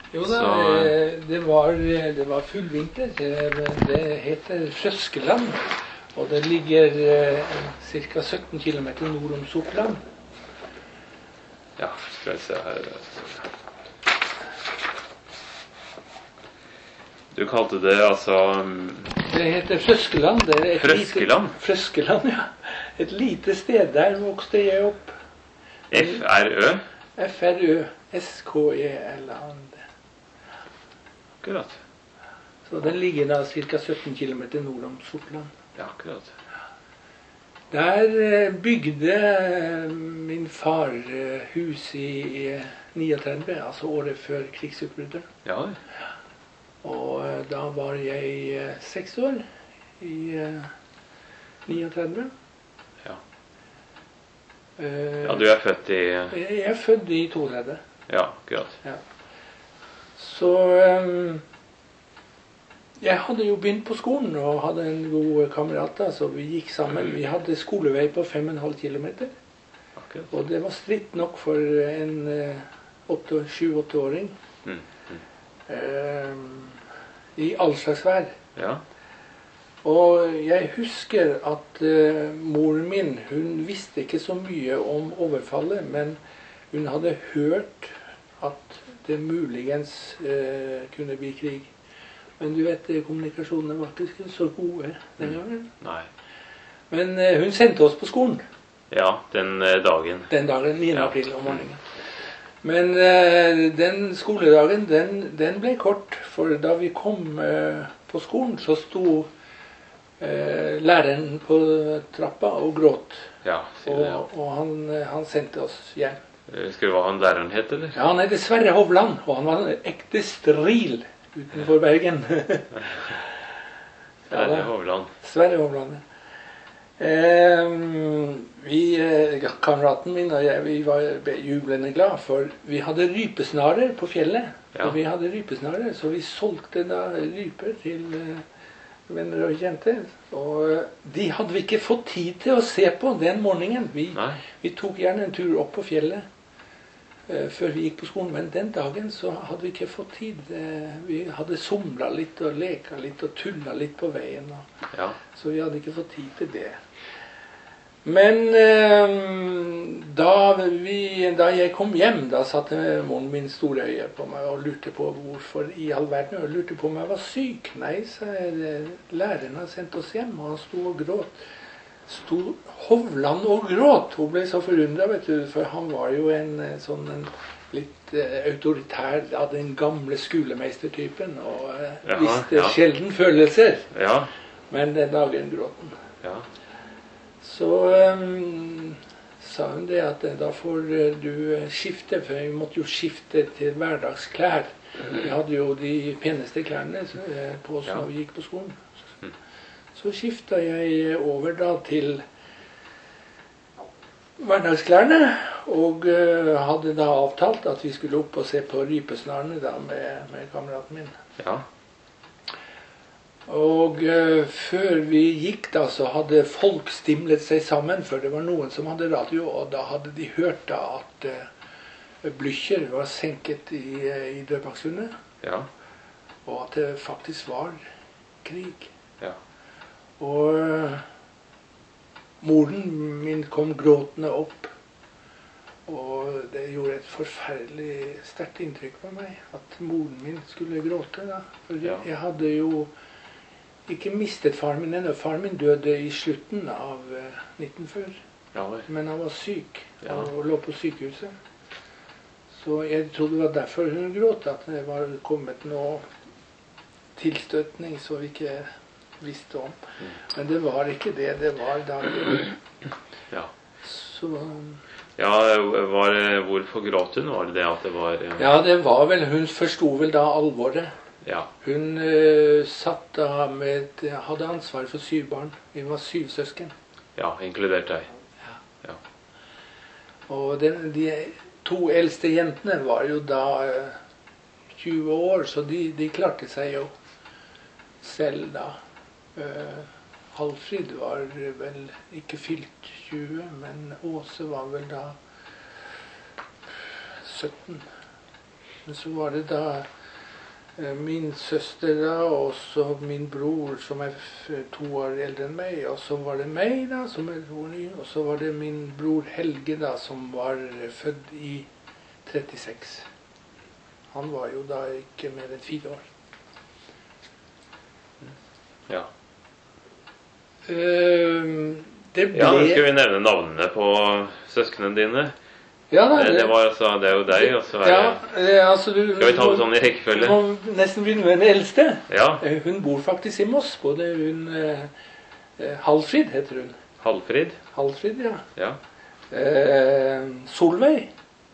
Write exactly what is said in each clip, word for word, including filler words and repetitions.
Jo da, Så, det var, det var full vinter. Det heter Frøskeland, og det ligger ca. sytten kilometer nord om Sortland. ja, skal jeg se her. Du kalte det altså Det heter Frøskeland. Det er et Frøskeland? Lite, Frøskeland, ja. Et lite sted. Der vokste jeg opp. F R Ø? F R Ø S K E L A N D. Akkurat. Så den ligger da ca. sytten kilometer nord om Sortland. Ja, akkurat. Der bygde min far hus i trettini, altså året før krigsutbruddet. Ja. Og da var jeg seks år i trettini. Ja. Ja, du er født i... Jeg er født i trettito. Ja, akkurat. Ja. Så um, jeg hadde jo begynt på skolen og hadde en god kamerat, så vi gikk sammen. Vi hadde skolevei på fem og en halv kilometer. Akkurat. Og det var stritt nok for en sju-åtte-åring. Mm. Mm. Um, I all slags vær. Ja. Og jeg husker at uh, moren min, hun visste ikke så mye om overfallet, men hun hadde hørt at det muligens uh, kunne bli krig. Men du vet, kommunikasjonene var ikke så gode den gangen. Nei. Men uh, hun sendte oss på skolen. Ja, den uh, dagen. Den dagen, niende Ja. april om morgenen. Men uh, den skoledagen, den, den ble kort. For da vi kom uh, på skolen, så sto uh, læreren på trappa og gråt. Ja, sier det, ja. Og, og han, han sendte oss hjem. Husker du hva han læreren het, eller? Ja, han heter Sverre Hovland, og han var en ekte stril utenfor Bergen. Sverre Hovland. Sverre Hovland, ja. Eh, vi, kameraten min og jeg, vi var jublende glad, for vi hadde rypesnarer på fjellet. Ja. Og vi hadde rypesnarer, så vi solgte da ryper til uh, venner og kjente. Og de hadde vi ikke fått tid til å se på den morgenen. Vi, vi tok gjerne en tur opp på fjellet uh, før vi gikk på skolen, men den dagen så hadde vi ikke fått tid. Uh, vi hadde somla litt og leka litt og tulla litt på veien. Og, ja. Så vi hadde ikke fått tid til det. Men eh, da, vi, da jeg kom hjem, da satte moren min store øye på meg og lurte på hvorfor i all verden. Og lurte på om jeg var syk. Nei, sa jeg, læreren har sendt oss hjem, og han sto og gråt. Sto Hovland og gråt? Hun ble så forundret, vet du, for han var jo en sånn en litt eh, autoritær av den gamle skolemeistertypen, og eh, Jaha, visste ja. sjelden følelser. Ja. Men den dagen gråt han. Ja. Så um, sa hun det at da får du skifte, for vi måtte jo skifte til hverdagsklær. Vi hadde jo de peneste klærne på oss Ja. når vi gikk på skolen. Så skifta jeg over da til hverdagsklærne, og uh, hadde da avtalt at vi skulle opp og se på rypesnarene da med, med kameraten min. Ja. Og uh, før vi gikk da, så hadde folk stimlet seg sammen, for det var noen som hadde radio, og da hadde de hørt da at uh, Blücher var senket i, uh, i Drøbaksundet, Ja. og at det faktisk var krig. Ja. Og uh, moren min kom gråtende opp, og det gjorde et forferdelig sterkt inntrykk på meg, at moren min skulle gråte da. For Ja. jeg hadde jo ikke mistet faren min ennå. Faren min døde i slutten av uh, nitten før. Ja, vel. Men han var syk Ja. og lå på sykehuset. Så jeg trodde det var derfor hun gråt, at det var kommet noe tilstøtning som vi ikke visste om. Mm. Men det var ikke det. Det var da Ja. Så Ja, var, hvorfor gråt hun? Var det det at det var... eh, ja, det var vel Hun forsto vel da alvoret. Ja. Hun uh, satt da med hadde ansvar for syv barn. Vi var syv søsken. Ja, inkludert deg. Ja. Og den, de to eldste jentene var jo da uh, tjue år, så de, de klarte seg jo selv da. Uh, Halfrid var vel ikke fylt tjue, men Åse var vel da sytten. Men så var det da eh, min søster da, og så min bror som er f- to år eldre enn meg, og så var det meg da, som er to år ny, og så var det min bror Helge da, som var født i trettiseks. Han var jo da ikke mer enn fire år. Ja. Eh, det ble... Ja, nå skal vi nevne navnene på søsknene dine. Ja, da, Det, det, var altså, det er jo deg, og så er ja, det... eh, altså, du, Skal vi ta det sånn i Du rekkefølge? må nesten begynne med den eldste. Ja, Eh, Hun bor faktisk i Moss. Både hun eh, eh, Halfrid heter hun. Halfrid. Halfrid, ja. Ja. Eh, Solveig.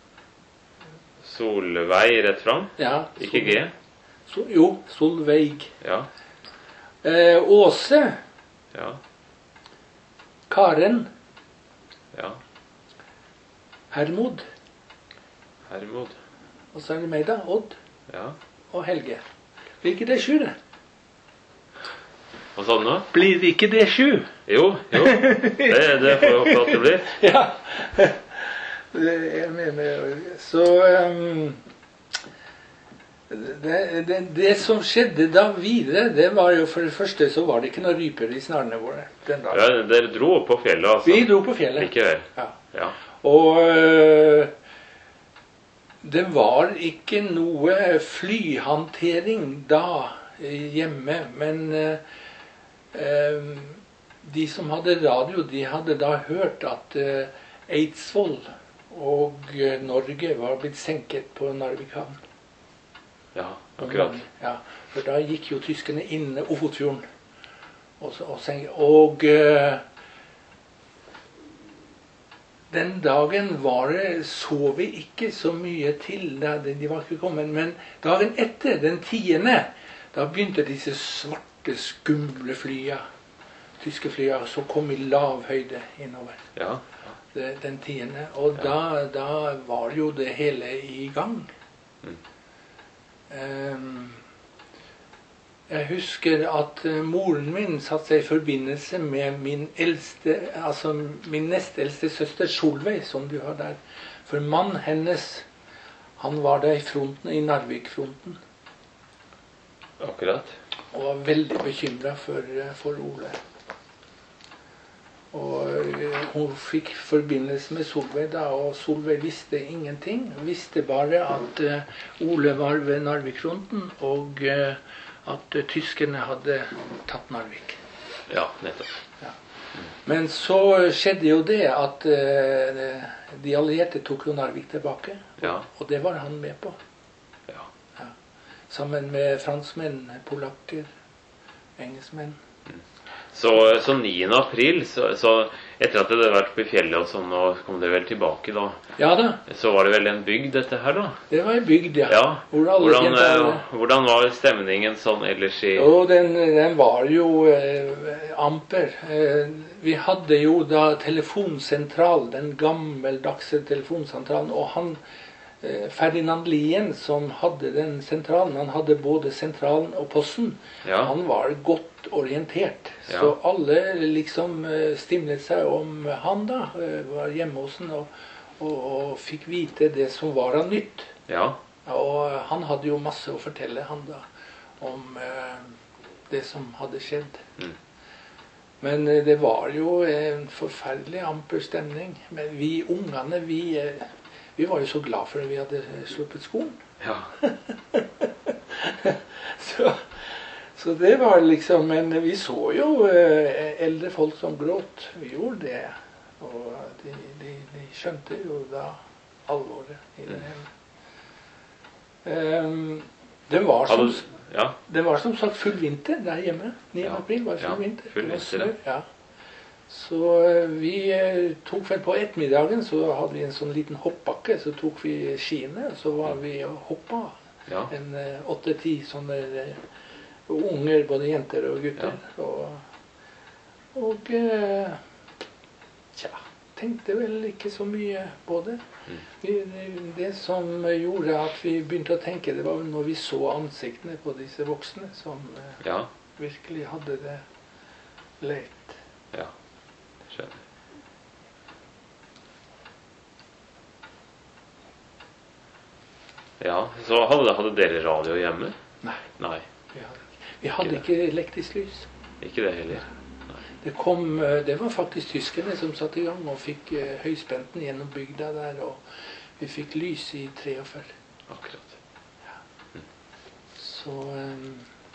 Solveig rett fram. Ja. Ikke G. So, jo, Solveig. Ja. Eh, Åse. Ja. Karen. Ja. Hermod. Hermod. Og så er det meg, da. Odd Ja. og Helge. Blir ikke det sju, det? Hva sa du nå? Blir ikke det sju? Jo, jo. Det, det får jeg håpe at det blir. Ja. Det er jeg med med. Så um, det, det, det som skjedde da videre, det var jo for det første så var det ikke noe ryper i snarene våre den dagen. Ja, dere dro opp på fjellet, altså. Vi dro på fjellet. Likevel. Ja. Ja. Og øh, det var ikke noe flyhantering da øh, hjemme, men øh, øh, de som hadde radio, de hadde da hørt at øh, Eidsvoll og øh, Norge var blitt senket på Narvik havn. Ja, akkurat. Ja, for da gikk jo tyskerne inn Ofotfjorden. Og, så- og, sen- og øh, den dagen var det, så vi ikke så mye til, da, de de var ikke kommet, men dagen etter, den tiende, da begynte disse svarte, skumle flya, tyske flya, som kom i lav høyde innover, Ja. det, den tiende, og da, da var jo det hele i gang. Mm. Ehm, jeg husker at eh, moren min satte seg i forbindelse med min eldste, altså min nest eldste søster Solveig, som du har der. For mannen hennes, han var der i fronten, i Narvik-fronten, Akkurat. og var veldig bekymret for, eh, for Ole. Og eh, hun fikk forbindelse med Solveig da, og Solveig visste ingenting. Hun visste bare at eh, Ole var ved Narvik-fronten, og eh, at eh, tyskerne hadde tatt Narvik. Ja, nettopp. Men så skjedde jo det at eh, de allierte tok jo Narvik tilbake, Ja. og det var han med på. Ja. Sammen med franskmenn, polakker, engelskmenn. Så, så niende april, så, så etter at dere hadde vært på fjellet og sånn, og kom dere vel tilbake da, Ja da, så var det vel en bygd dette her da? det var en bygd, ja. Ja. Hvor alle Hvordan, kjente alle. eh, hvordan var stemningen sånn ellers i... Og den, den var jo eh, amper. Eh, vi hadde jo da telefonsentral, den gammeldagse telefonsentralen, og han, eh, Ferdinand Lien, som hadde den sentralen, han hadde både sentralen og posten, Ja. han var godt orientert. Ja. Så alle liksom eh, stimlet seg om han da, eh, var hjemme hos han, og, og, og fikk vite det som var av nytt. Ja. Og han hadde jo masse å fortelle, han da, om eh, det som hadde skjedd. Mm. Men eh, det var jo en forferdelig amper stemning. Men vi ungene, vi, eh, vi var jo så glad for at vi hadde sluppet skolen. Ja. Så, så det var liksom, men vi så jo eh, eldre folk som gråt. Vi gjorde det. Og de, de, de skjønte jo da alvoret i det hele. Um, det var som, Hadde, ja. det var som sagt full vinter der hjemme. niende Ja. april var det full Ja, vinter. full Det var vinter, snø, ja. Så eh, vi eh, tok vel på ettermiddagen, så hadde vi en sånn liten hoppbakke, så tok vi skiene, og så var vi og hoppa. Ja. En eh, åtte-ti sånne eh, unger, både jenter og gutter. Og, og eh, tja, tenkte vel ikke så mye på det. Mm. Vi, det. Det som gjorde at vi begynte å tenke, det var vel når vi så ansiktene på disse voksne som eh, Ja. virkelig hadde det leit. Ja. Skjønner. Ja, så hadde, hadde dere radio hjemme? Nei, Nei, vi hadde, vi hadde ikke elektrisk lys. ikke det heller. Det, kom, eh, det var faktisk tyskerne som satte i gang og fikk eh, høyspenten gjennom bygda der, og vi fikk lys i treogfyrre. Akkurat. Så eh,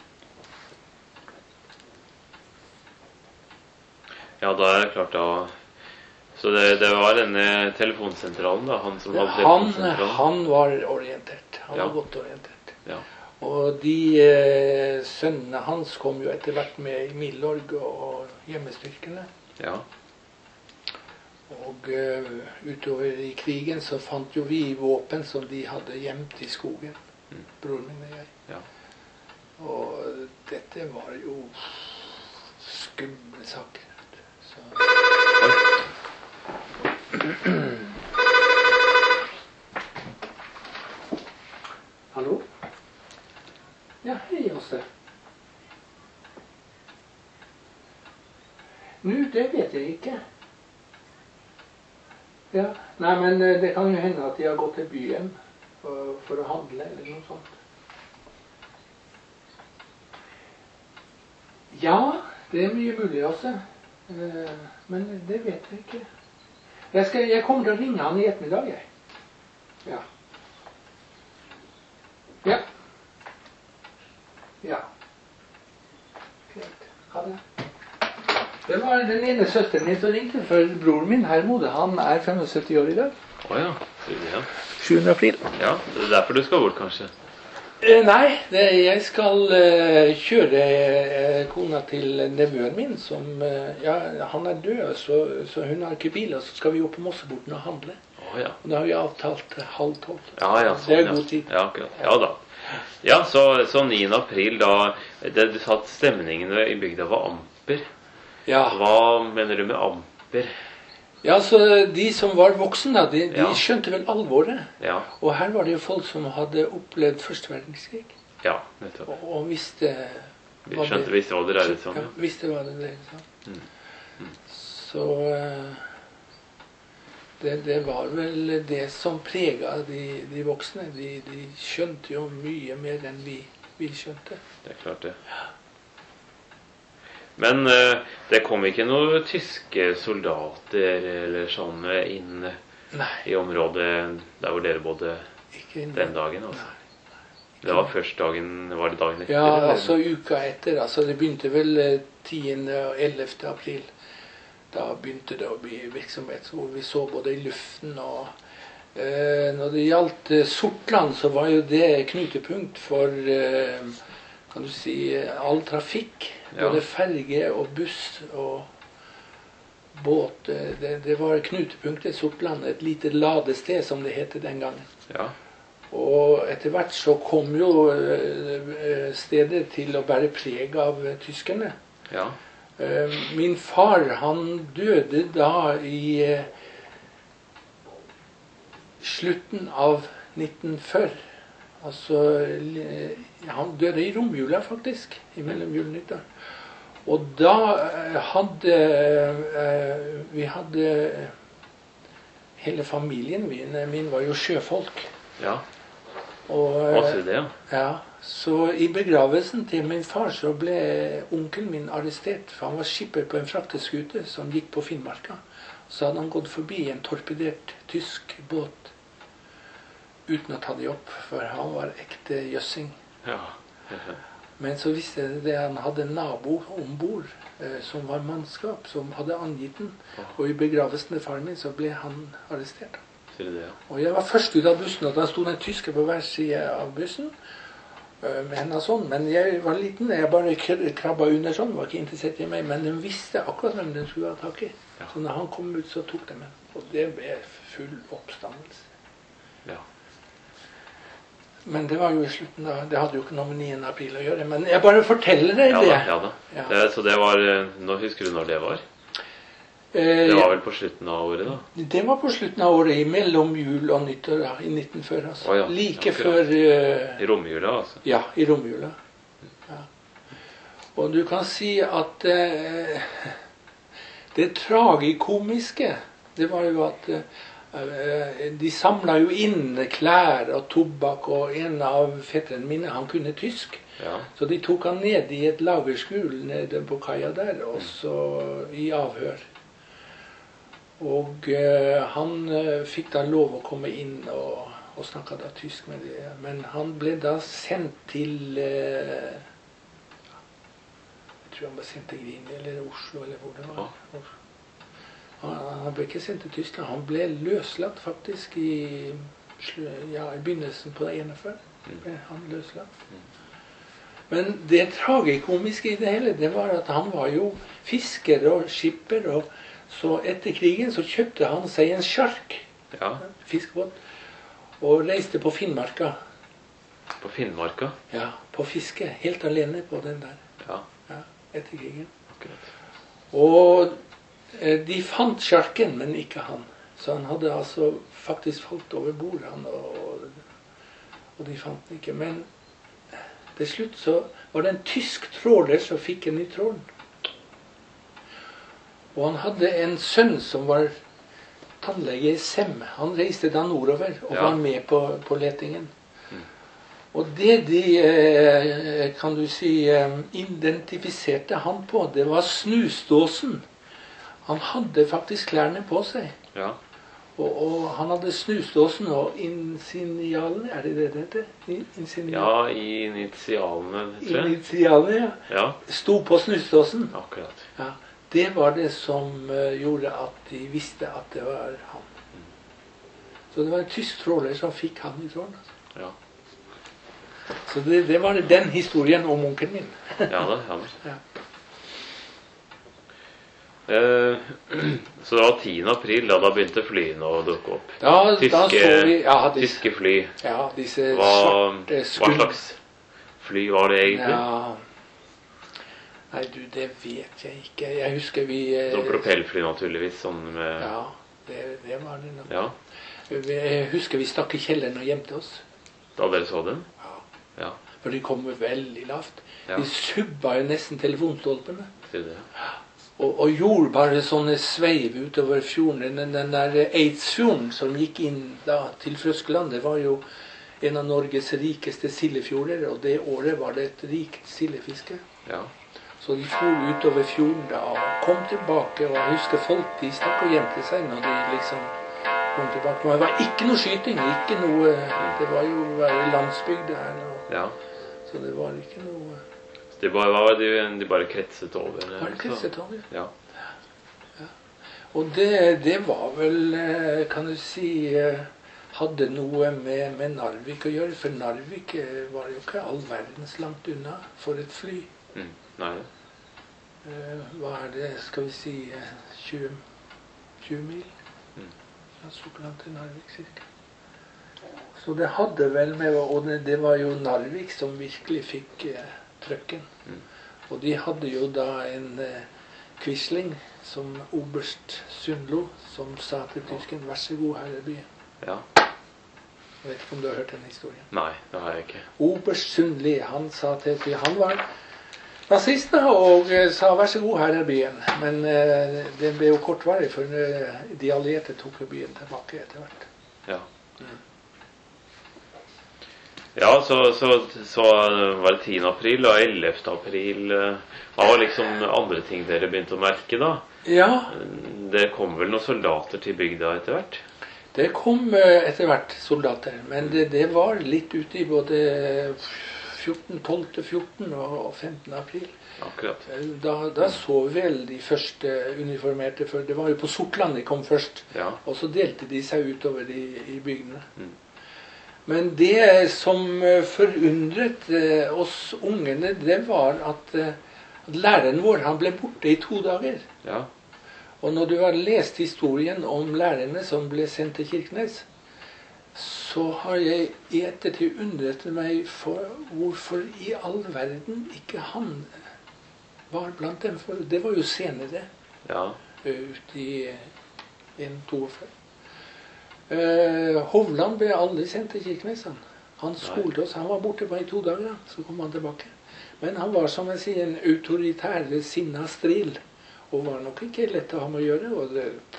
Ja, da er det klart da. Så det, det var denne telefonsentralen da, han som hadde han, telefonsentralen? han var orientert. Han Ja. var godt orientert. Ja. Og de eh, sønnene hans kom jo etter hvert med i Milorg og hjemmestyrkene. Ja. Og eh, utover i krigen så fant jo vi våpen som de hadde gjemt i skogen. Mm. Broren min og jeg. Ja. Og dette var jo skumle saker. Så. Oi. Hallo? Ja, hei, Åse. Nå, det vet jeg ikke. Ja, nei, men eh, det kan jo hende at de har gått til byen for, for å handle, eller noe sånt. Ja, det er mye mulig også. Eh, men det vet jeg ikke. Jeg, skal, jeg kommer til å ringe han i ettermiddag, jeg. Ja. Ja. Ja. Greit. Ha det. Det var den ene søsteren min som ringte, for broren min, Hermod, han er syttifem år i dag. Åja, sier du det? sjuende april. Ja, det er derfor du skal bort kanskje. Eh, nei, det, jeg skal eh, kjøre eh, kona til nevøen min, som, eh, ja, han er død, så, så hun har ikke bil, og så skal vi opp på Mosseborten og handle. Åja. Og da har vi avtalt eh, halv tolv. Ja, ja, sånn, det er ja. god tid. Ja, akkurat. Ja da. Ja, så, så niende april da, det, du sa at stemningen i bygda var amper. Ja. Hva mener du med amper? Ja, så de som var voksne, da, de, de Ja. skjønte vel alvoret. Ja, Og her var det jo folk som hadde opplevd første verdenskrig, ja, nettopp. og, og visste Vi skjønte visst hva det dreide seg om, ja, ja. visste hva det dreide seg om. Mm. Så eh, det, det var vel det som preget de, de voksne. De, de skjønte jo mye mer enn vi, vi skjønte. Det er klart det. Men eh, det kom ikke noen tyske soldater eller sånn inn Nei, i området der hvor dere bodde ikke den dagen, altså. Nei. Det var først dagen, var det dagen etter? Ja, eller? altså uka etter. Altså det begynte vel eh, tiende og ellevte april. Da begynte det å bli virksomhet hvor vi så både i luften og eh, når det gjaldt eh, Sortland, så var jo det knutepunkt for eh, kan du si, all trafikk. Ja. Både ferge og buss og båt. eh, Det, det var knutepunktet Sortland, et lite ladested som det het den gangen. Ja, Og etter hvert så kom jo eh, stedet til å bære preg av eh, tyskerne. ja, Eh, Min far, han døde da i eh, slutten av nitten førti. Altså, eh, han døde i romjula faktisk, imellom jul og nyttår. Og da eh, hadde eh, vi hadde hele familien min, min var jo sjøfolk. ja. Og, Hva sier det, ja? ja, så i begravelsen til min far så ble onkelen min arrestert, for han var skipper på en frakteskute som gikk på Finnmarka. Så hadde han gått forbi en torpedert tysk båt uten å ta de opp, for han var ekte jøssing. Ja, Men så visste jeg det, han hadde en nabo ombord eh, som var mannskap, som hadde angitt den. Og i begravelsen til faren min så ble han arrestert. sier det, ja. Og jeg var først ut av bussen, og da sto det en tysker på hver side av bussen. øh, Med henne sånn. Men jeg var liten, jeg bare kr- krabba under sånn, var ikke interessert i meg. Men de visste akkurat hvem de skulle ha tak i. Ja. Så når han kom ut, så tok de ham. Og det ble full oppstandelse. Ja. Men det var jo i slutten da. Det hadde jo ikke noe med niende april å gjøre. Men jeg bare forteller deg Ja det. da, ja da. Ja. Det, så det var, eh, nå husker du når det var? Eh, Det var vel på slutten av året da? Det var på slutten av året, mellom jul og nyttår, da, i nitten førti. Altså. Å ja, Like akkurat. før øh, I romjula, altså. Ja, i romjula. Ja. Og du kan si at eh, det tragikomiske, det var jo at eh, De samla jo inn klær og tobakk, og en av fetterne mine, han kunne tysk. Ja. Så de tok han ned i et lagerskjul nede på kaia der, og så i avhør. Og eh, han eh, fikk da lov å komme inn og, og snakke da tysk med dem. Men han ble da sendt til eh, Jeg tror han ble sendt til Grini eller Oslo, eller hvor det var. Han, han ble ikke sendt til Tyskland. Han ble løslatt faktisk i, ja, i begynnelsen på det ene før. Ble han løslatt. Men det tragikomiske i det hele, det var at han var jo fisker og skipper, og så etter krigen så kjøpte han seg en sjark, ja. fiskebåt, og reiste på Finnmarka. På Finnmarka? Ja, på fiske, helt alene på den der. Ja. Ja, etter krigen. Akkurat. Og eh, de fant sjarken, men ikke han. Så han hadde altså faktisk falt over bord, han, og, og de fant den ikke. Men til slutt så var det en tysk tråler som fikk en i trålen. Og han hadde en sønn som var tannlege i Sem. Han reiste da nordover og ja. var med på, på letingen. Mm. Og det de, eh, kan du si, eh, identifiserte han på, det var snusdåsen. Han hadde faktisk klærne på seg. Ja. Og, og han hadde snusdåsen og initialene, er det det det heter? Initialene? Ja, initialene, tror jeg. Initialene, ja. ja. Sto på snusdåsen. Akkurat. Ja. Det var det som uh, gjorde at de visste at det var han. Mm. Så det var en tysk tråler som fikk han i trålen. Altså. Ja. Så det, det var den historien om onkelen min. ja da, ja da. Ja. Eh, så det var tiende april da da begynte flyene å dukke opp. Ja, tyske, da så vi, ja, disse, tyske fly. Ja, disse hva, svarte skum. Hva slags fly var det egentlig? Ja. Nei, du, det vet jeg ikke. Jeg husker vi... Eh, så propellfly naturligvis, sånn med... Ja, det, det var det nok. Ja. Jeg husker vi stakk i kjelleren og gjemte oss. Da dere så dem? Ja. Ja. For de kom veldig lavt. Ja. De subba jo nesten telefonstolpene. Sier det. Og, og gjorde bare sånne sveiv utover fjorden. Den, den der Eidsfjorden som gikk inn da til Frøskeland, det var jo en av Norges rikeste sildefjorder, og det året var det et rikt sildefiske. Ja. Så de for utover fjorden da, og kom tilbake, og jeg husker folk, de stakk og gjemte seg når de liksom kom tilbake. Men det var ikke noe skyting, ikke noe, det var jo bare landsbygd her, og, ja. Så det var ikke noe... De bare, var, de, de bare kretset over? Eller? Bare kretset over, ja. Ja. Og det, det var vel, kan du si, hadde noe med, med Narvik å gjøre, for Narvik var jo ikke all verdens langt unna for et fly. Mm. Nei. Uh, hva er det, skal vi si, tjue, tjue mil? Mm. Fra Sortland til Narvik, cirka. Så det hadde vel med, og det, det var jo Narvik som virkelig fikk uh, trøkken. Mm. Og de hadde jo da en uh, quisling som oberst Sundlo, som sa til tysken, vær så god, her er byen. Ja. Jeg vet ikke om du har hørt den historien. Nei, det har jeg ikke. Oberst Sundli, han sa til til han var nazistene, og uh, sa vær så god, her er byen. Men uh, det ble jo kortvarig, for uh, de allierte tok jo byen tilbake etter hvert. Ja. Mm. Ja, så, så, så var det tiende april og ellevte april. Hva var liksom andre ting dere begynte å merke da? Ja. Det kom vel noen soldater til bygda etter hvert? Det kom uh, etter hvert soldater, men det, det var litt ute i både fjorten, tolv til fjorten og femten april. Akkurat. Da, da så vel de første uniformerte, for det var jo på Sortland de kom først, ja. Og så delte de seg utover i, i bygdene. Mm. Men det som forundret eh, oss ungene, det var at, eh, at læreren vår, han ble borte i to dager. Ja. Og når du har lest historien om lærerne som ble sendt til Kirkenes, så har jeg i ettertid undret meg for hvorfor i all verden ikke han var blant dem. For det var jo senere, ja. Ut i en toogfyrre. Uh, Hovland ble aldri sendt til Kirkenes. Han, han skolte oss, han var borte bare i to dager, så kom han tilbake. Men han var, som jeg sier, en autoritær sinna stril, og var nok ikke lett å ha med å gjøre. Og det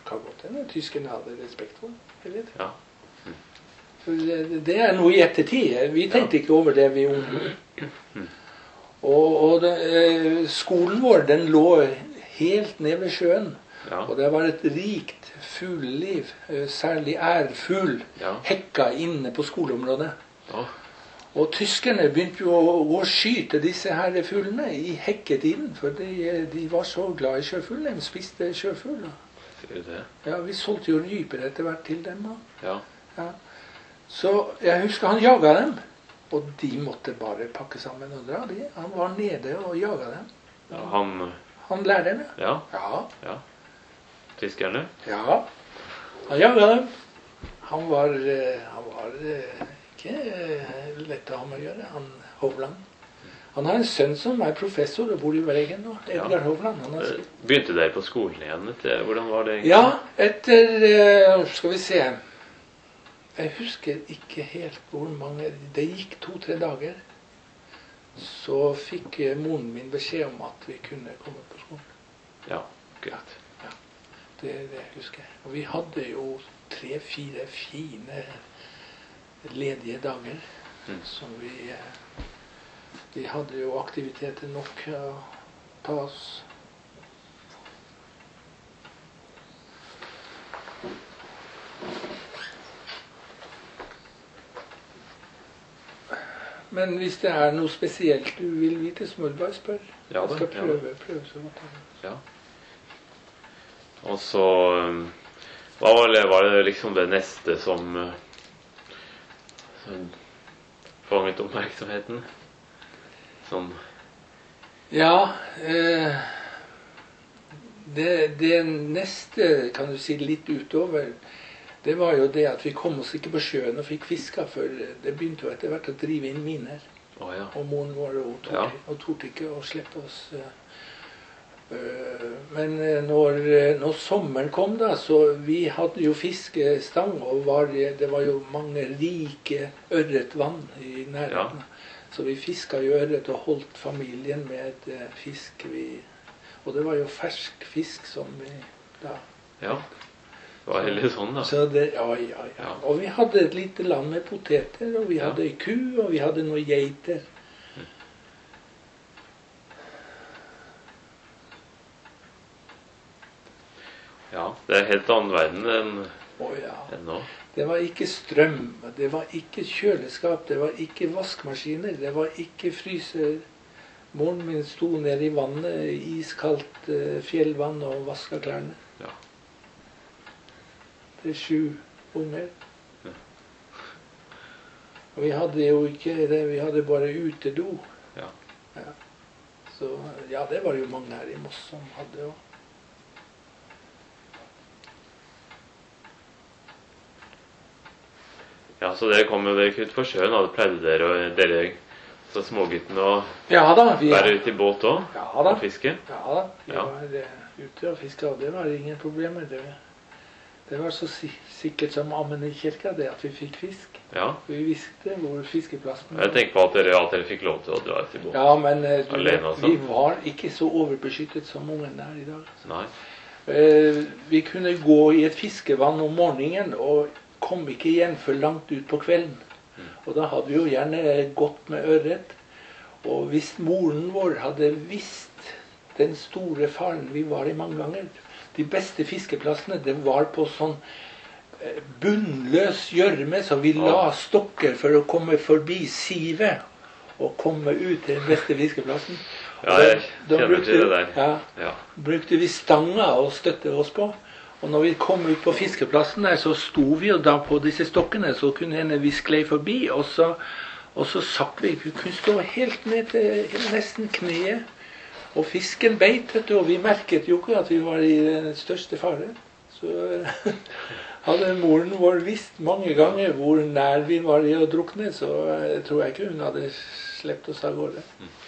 kan godt hende tyskerne hadde respekt for. Jeg vet ikke. Ja. Det, det er noe i ettertid. Vi tenkte ikke over det vi unge. Og, og det, skolen vår, den lå helt ned ved sjøen. Ja. Og det var et rikt fugleliv. Særlig ærfugl Ja. hekka inne på skoleområdet. Ja. Og tyskerne begynte jo å, å skyte disse her fuglene i hekketiden. For de, de var så glad i sjøfugl. De spiste sjøfugl. Sier du det? Ja, vi solgte jo ryper etter hvert til dem. Da. Ja. Ja. Så jeg husker han jaga dem. Og de måtte bare pakke sammen og dra. De. Han var nede og jaga dem. Ja, han Han lærerne. Ja. Ja. Ja. Tyskerne? Ja. Han jaga dem. Han var, eh, han var eh, ikke eh, lett å ha med å gjøre, han Hovland. Han har en sønn som er professor og bor i Bergen nå. Edgar Ja. Hovland. Han har Eh, Begynte dere på skolen igjen? Etter, hvordan var det? Ja, etter eh, Skal vi se. Jeg husker ikke helt hvor mange. Det gikk to-tre dager. Så fikk eh, moren min beskjed om at vi kunne komme på skolen. Ja, greit. Det, det husker jeg. Og vi hadde jo tre-fire fine ledige dager. Mm. Som vi eh, Vi hadde jo aktiviteter nok å ta oss. Men hvis det er noe spesielt du vil vite, så må du bare spørre. Ja Jeg da, skal ja. prøve, prøve så godt jeg kan. Ja. Og så um, hva var det, var det liksom det neste som, uh, som fanget oppmerksomheten? Sånn Ja, eh, det, det neste, kan du si, litt utover, det var jo det at vi kom oss ikke på sjøen og fikk fiska, for det begynte jo etter hvert å drive inn miner. Å ja. Og moren vår og torde, Ja. og torde ikke å slippe oss. eh, eh, Men eh, når, eh, når sommeren kom, da, så vi hadde jo fiskestang, og var, det var jo mange rike ørretvann i nærheten. Så vi fiska jo ørret og holdt familien med eh, fisk. Vi, og det var jo fersk fisk som vi da Ja. Det var heller sånn, da. Så det, ja, ja, ja. Ja. Og vi hadde et lite land med poteter, og vi Ja. hadde ei ku, og vi hadde noen geiter. Ja, det er helt annen verden enn Å ja. enn nå. Det var ikke strøm, det var ikke kjøleskap, det var ikke vaskemaskiner, det var ikke fryser. Moren min sto nede i vannet, iskaldt eh, fjellvann, og vaska klærne. Ja. Det er sju unger. Ja. Og vi hadde jo ikke det, vi hadde bare utedo. Ja. Ja. Så ja, det var jo mange her i Moss som hadde jo. Ja, så dere kom jo dere ikke ut på sjøen, og pleide dere og dere så småguttene å Ja da, vi være ute i båt òg Ja da. og fiske? Ja da, vi Ja. var eh, ute og fiska, og det var ingen problemer. Det, det var så si sikkert som ammen i kirka, det at vi fikk fisk. Ja. Vi visste hvor fiskeplassen Jeg tenker på at dere, at dere fikk lov til å dra ut i båt. Ja, men eh, du, Alene, altså? vi var ikke så overbeskyttet som ungene er i dag. Nei. Eh, vi kunne gå i et fiskevann om morgenen og kom ikke igjen før langt ut på kvelden. Mm. Og da hadde vi jo gjerne gått med ørret. Og hvis moren vår hadde visst den store faren vi var i mange ganger, de beste fiskeplassene, det var på sånn eh, bunnløs gjørme, så vi la stokker for å komme forbi sivet og komme ut til den beste fiskeplassen. Ja, Og jeg da kjenner brukte- til det der. Ja, Ja. brukte vi stanga å støtte oss på. Og når vi kom ut på fiskeplassen der, så sto vi jo da på disse stokkene, så kunne hende vi sklei forbi, og så, og så sakk vi. Vi kunne stå helt ned til nesten kneet. Og fisken beit, vet du, og vi merket jo ikke at vi var i den største fare. Så hadde moren vår visst mange ganger hvor nær vi var i å drukne, så jeg tror jeg ikke hun hadde slept oss av gårde.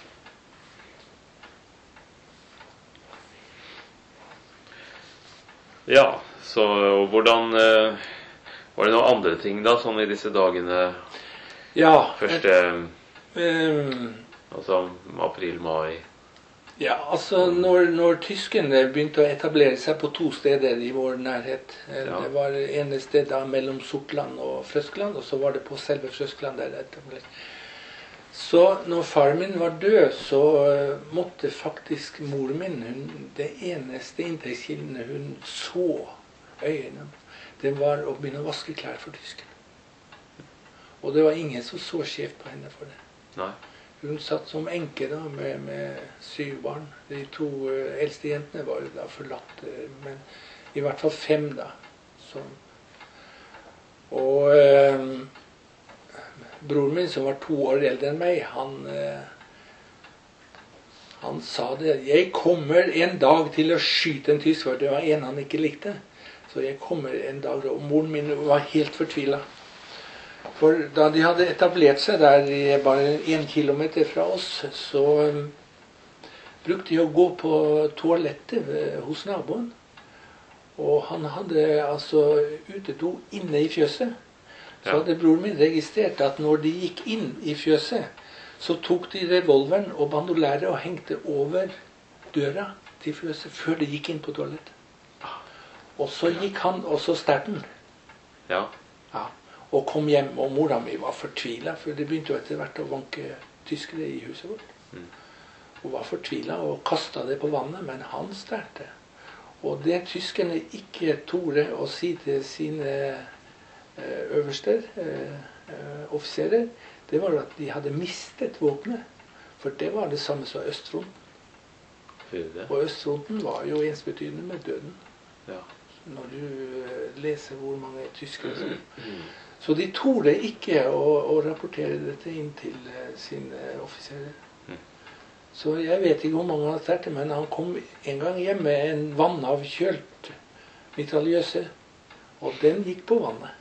Ja, så og hvordan eh, var det noen andre ting da, sånn i disse dagene? Ja. Første, Um, altså april-mai? Ja, altså når, når tyskerne begynte å etablere seg på to steder i vår nærhet. eh, Ja. Det var ene sted da mellom Sortland og Frøskland, og så var det på selve Frøskland der det etablerte. Så når faren min var død, så eh, måtte faktisk moren min, hun, det eneste inntektskilden hun så øynene, det var å begynne å vaske klær for tyskerne. Og det var ingen som så skjevt på henne for det. Nei. Hun satt som enke da, med, med syv barn. De to uh, eldste jentene var jo da forlatt, uh, men i hvert fall fem da. Så. Og uh, broren min, som var to år eldre enn meg, han, uh, han sa det. Jeg kommer en dag til å skyte en tysk, for det var en han ikke likte. Så jeg kommer en dag, og moren min var helt fortvilet. For da de hadde etablert seg der i bare en kilometer fra oss, så um, brukte de å gå på toalettet ved, hos naboen. Og han hadde altså utedo inne i fjøset. Så Ja. hadde broren min registrert at når de gikk inn i fjøset, så tok de revolveren og bandolæret og hengte over døra til fjøset før de gikk inn på toalettet. Og så gikk han, og så starten. Ja. Ja. Og kom hjem, og mora mi var fortvilet, for det begynte jo etter hvert å vanke tyskere i huset vårt. Mm. Hun var fortvilet og kastet det på vannet, men han stærte. Og det tyskerne ikke torde å si til sine eh, øverste eh, eh, offiserer, det var at de hadde mistet våpenet. For det var det samme som Østfronten. Fyrde. Og Østfronten var jo ensbetydende med døden. Ja. Når du eh, leser hvor mange tyskere som Mm. Så de torde ikke å, å rapportere dette inn til uh, sine offiserer. Mm. Så jeg vet ikke hvor mange han stærte, men han kom en gang hjem med en vannavkjølt mitraljøse, og den gikk på vannet.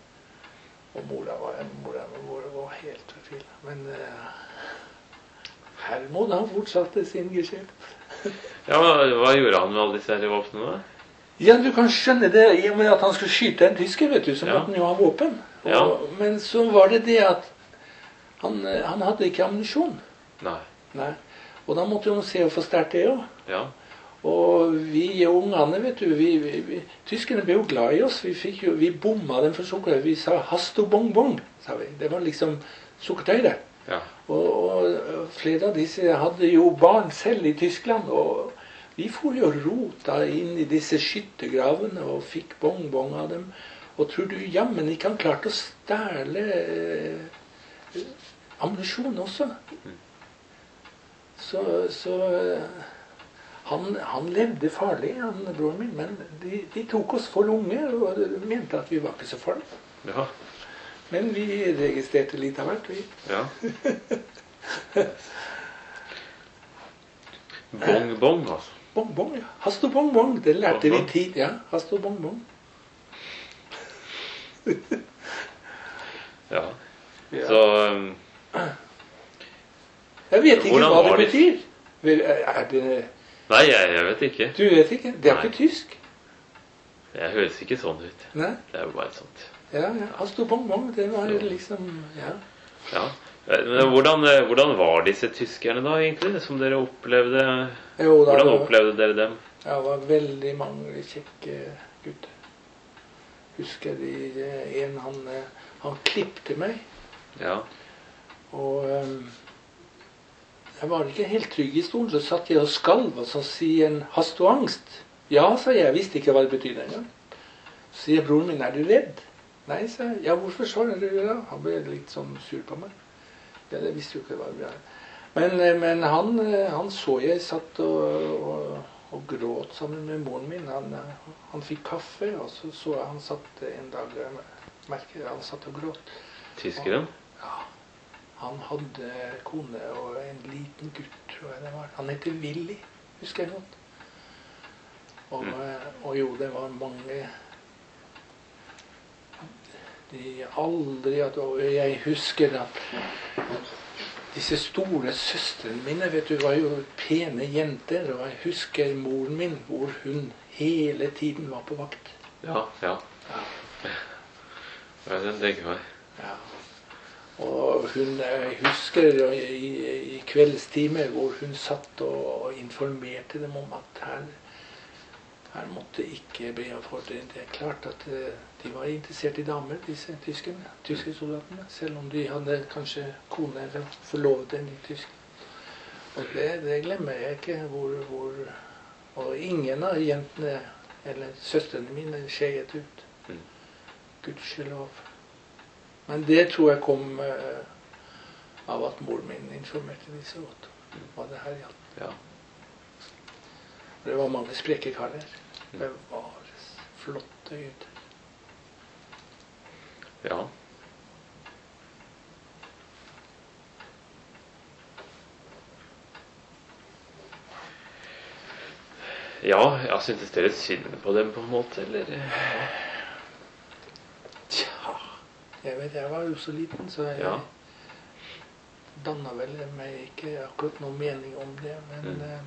Og mora var, mora, mora var helt fortvilet. Men uh, Hermod, han fortsatte sin geskjeft. Ja, hva, hva gjorde han med alle disse her våpnene? Ja, du kan skjønne det i og med at han skulle skyte en tysker, vet du, så Ja. måtte han jo ha våpen. Og, Ja. Men så var det det at han, han hadde ikke ammunisjon. Nei. Nei. Og da måtte jo se å få stært det òg. Ja. Og vi ungene, vet du, vi, vi, vi, tyskerne ble jo glad i oss. Vi, fikk jo, vi bomma dem for sukker. Vi sa 'hasto bong bong', sa vi. Det var liksom sukkertøy, det. Ja. Og, og flere av disse hadde jo barn selv i Tyskland. Og vi for jo rota inn i disse skyttergravene og fikk bongbong av dem. Og tror du jammen ikke han klarte å stjele eh, ammunisjon også? Så, så eh, han, han levde farlig, han broren min, men de, de tok oss for unge og mente at vi var ikke så farlige. Ja. Men vi registrerte litt av hvert, vi. Ja. Bong bong, altså. Bong bong, ja. Hasto bong bong, det lærte vi Aha. tid, ja. Hasto bong bong. Ja. Ja. Så um, Jeg vet ikke Hvordan hva var det det? betyr. Vel, Er det, Nei, jeg, jeg vet ikke. du vet ikke? Det er Nei. ikke tysk. Jeg høres ikke sånn ut. Nei? Det er jo bare sånt. Ja, ja. Hasto bong bong, det var Ja. liksom, ja. Ja. Men hvordan, hvordan var disse tyskerne da, egentlig? Som dere opplevde? Jo, da, Hvordan det var- opplevde dere dem? Ja, det var veldig mange kjekke gutter. Husker de, eh, en han, eh, han klippte meg, Ja. og um, jeg var ikke helt trygg i stolen, så satt jeg og skalv, og så sier han, hast du angst? Ja, sa jeg, jeg visste ikke hva det betydde engang. Så sier broren min, er du redd? Nei, sa jeg. Ja, hvorfor svarer du det da? Han ble litt sånn sur på meg. Ja, det visste jo ikke hva det var. Men, eh, men han, eh, han så jeg satt og, og, og gråt sammen med moren min. Han, eh, han fikk kaffe, og så så jeg han satt en dag, eh, merket jeg, han satt og gråt. Tyskeren? Ja, han hadde kone og en liten gutt, tror jeg det var. Han heter Willy, husker jeg godt. Og, Mm. eh, og jo, det var mange de aldri at, og jeg husker at disse store søstrene mine, vet du, var jo pene jenter, og jeg husker moren min, hvor hun hele tiden var på vakt. Ja, ja. Ja, Jeg kan tenke meg. ja. Og hun, jeg husker i, i kveldstimer hvor hun satt og, og informerte dem om at her, her måtte ikke be for det. Det er klart at de var interessert i damer, disse tyskerne, tyske soldatene, selv om de hadde kanskje kone eller forlovet en i Tyskland. Og det, det glemmer jeg ikke, hvor, hvor, og ingen av jentene, eller søstrene mine, skjeget ut. Mm. Gudskjelov. Men det tror jeg kom uh, av at mor min informerte de så godt om hva det her gjaldt. Ja. Det var mange spreke karer. Det var flotte gutter. Ja. Ja, jeg syntes dere synd på dem på en måte, eller? Tja, jeg vet, jeg var jo så liten, så jeg Ja. dannet vel meg ikke akkurat noen mening om det, men Mm. eh,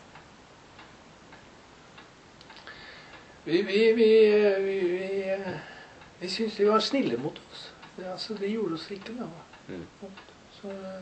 vi, vi, vi, eh, vi, vi, eh, vi syntes de var snille mot oss. Det, altså, de gjorde oss ikke noe. Mm. Så, eh,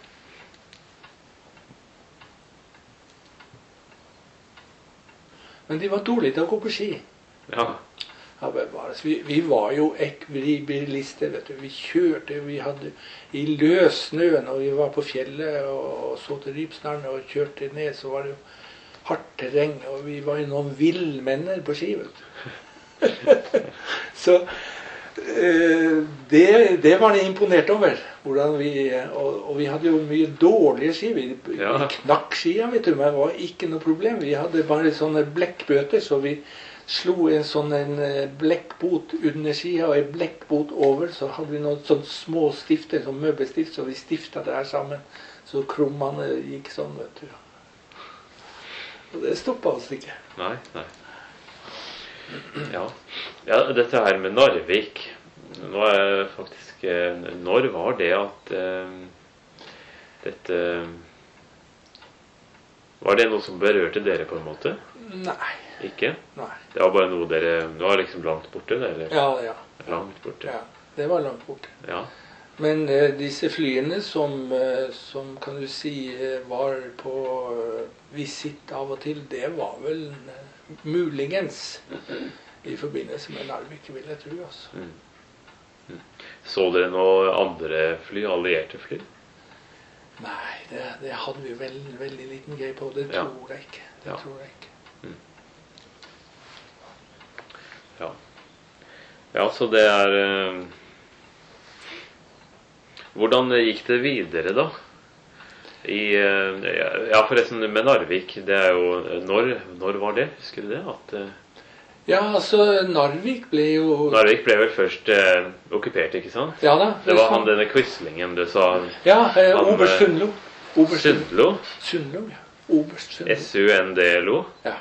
men de var dårlige til å gå på ski. Ja. Ja, bevares. Vi, vi var jo ekvilibrister, vet du. Vi kjørte, vi hadde i løs snø når vi var på fjellet og, og så til Rypsdalen og kjørte ned, så var det jo hardt terreng, og vi var jo noen villmenner på ski, vet du. Så eh, det, det var de imponert over. Hvordan vi, og, og vi hadde jo mye dårlige ski. Vi, Ja. vi knakk skia, vet du, men det var ikke noe problem. Vi hadde bare sånne blekkbøter, så vi slo en sånn en blekkbot under skia og en blekkbot over, så hadde vi noen sånne små stifter, sånn møbelstift, så vi stiftet det her sammen. Så krommene gikk sånn, vet du. Og det stoppet oss ikke. Nei, nei. Ja. Ja, dette her med Narvik, nå er jeg faktisk, eh, når var det at eh, dette, var det noe som berørte dere på en måte? Nei. Ikke? Nei. Det var bare noe dere, det var liksom langt borte, det, eller? Ja, ja. Langt borte. Ja, det var langt borte. Ja. Men eh, disse flyene som, eh, som kan du si eh, var på eh, visitt av og til, det var vel eh, muligens i forbindelse med Narvik, vil jeg tro. Altså. Mm. Mm. Så dere noe andre fly, allierte fly? Nei, det, det hadde vi vel veldig liten greie på. Det Ja. tror jeg ikke. Det Ja. tror jeg ikke. Ja. Ja, så det er eh, Hvordan gikk det videre, da? I eh, Ja, forresten, med Narvik, det er jo Når, når var det? Husker du det? At eh, Ja, altså, Narvik ble jo Narvik ble vel først eh, okkupert, ikke sant? Ja da. Det var han denne Quislingen du sa. Ja, eh, han, Oberst eh, Sundlo. Oberst Sundlo? Sundlo, ja. Oberst Sundlo. S U N D L O? Ja.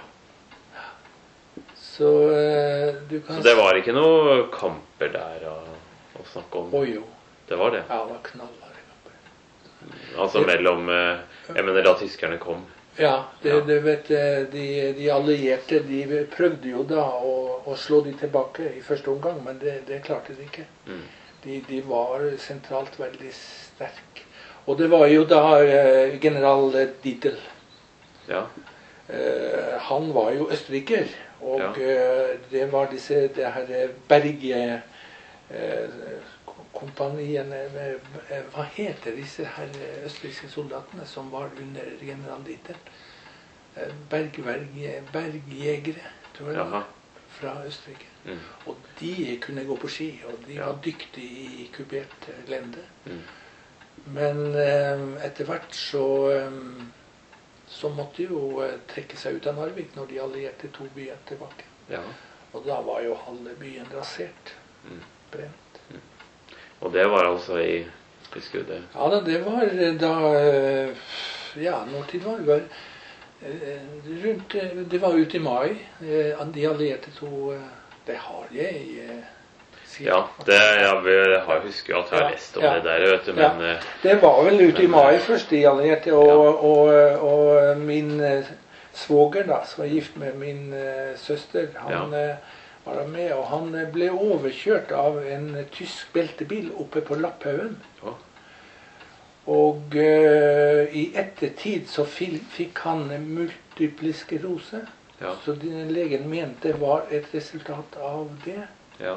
Så eh, du kan Så det var ikke noe kamper der å, å snakke om? Å jo. Det var det? Ja, det var knallharde kamper. Altså mellom eh, Jeg mener da tyskerne kom? Ja, det, Ja. det vet eh, de, de allierte de prøvde jo da å, å slå de tilbake i første omgang, men det, det klarte de ikke. Mm. De, de var sentralt veldig sterke. Og det var jo da eh, general Dietl. Ja. Eh, han var jo østerriker, og Ja. eh, det var disse det her Berge eh, kompaniene med, eh, hva heter disse her østerrikske soldatene som var under general Dietl? Eh, Bergverge, bergjegere, tror jeg det var, fra Østerrike. Mm. Og de kunne gå på ski, og de Ja. var dyktige i kupert lende. Mm. Men eh, etter hvert så eh, så måtte de jo eh, trekke seg ut av Narvik når de allierte to byer tilbake. Ja. Og da var jo halve byen rasert. Mm. Brent. Og det var altså i Husker du det? Ja da, det var eh, da eh, Ja, når tid var det? Var, eh, rundt, eh, det var ute i mai. Eh, de allierte to eh, Det har jeg eh, sikkert. Ja, det, jeg, jeg husker jo at jeg har Ja, lest om ja. det der, vet du, men eh, Det var vel ute i Men, mai først, de allierte, og, og, og min eh, svoger, da, som var gift med min eh, søster, han eh, var han med, og han ble overkjørt av en tysk beltebil oppe på Lapphaugen. Ja. Og uh, i ettertid så fikk han multiple sklerose. Ja. Så den legen mente det var et resultat av det. Ja.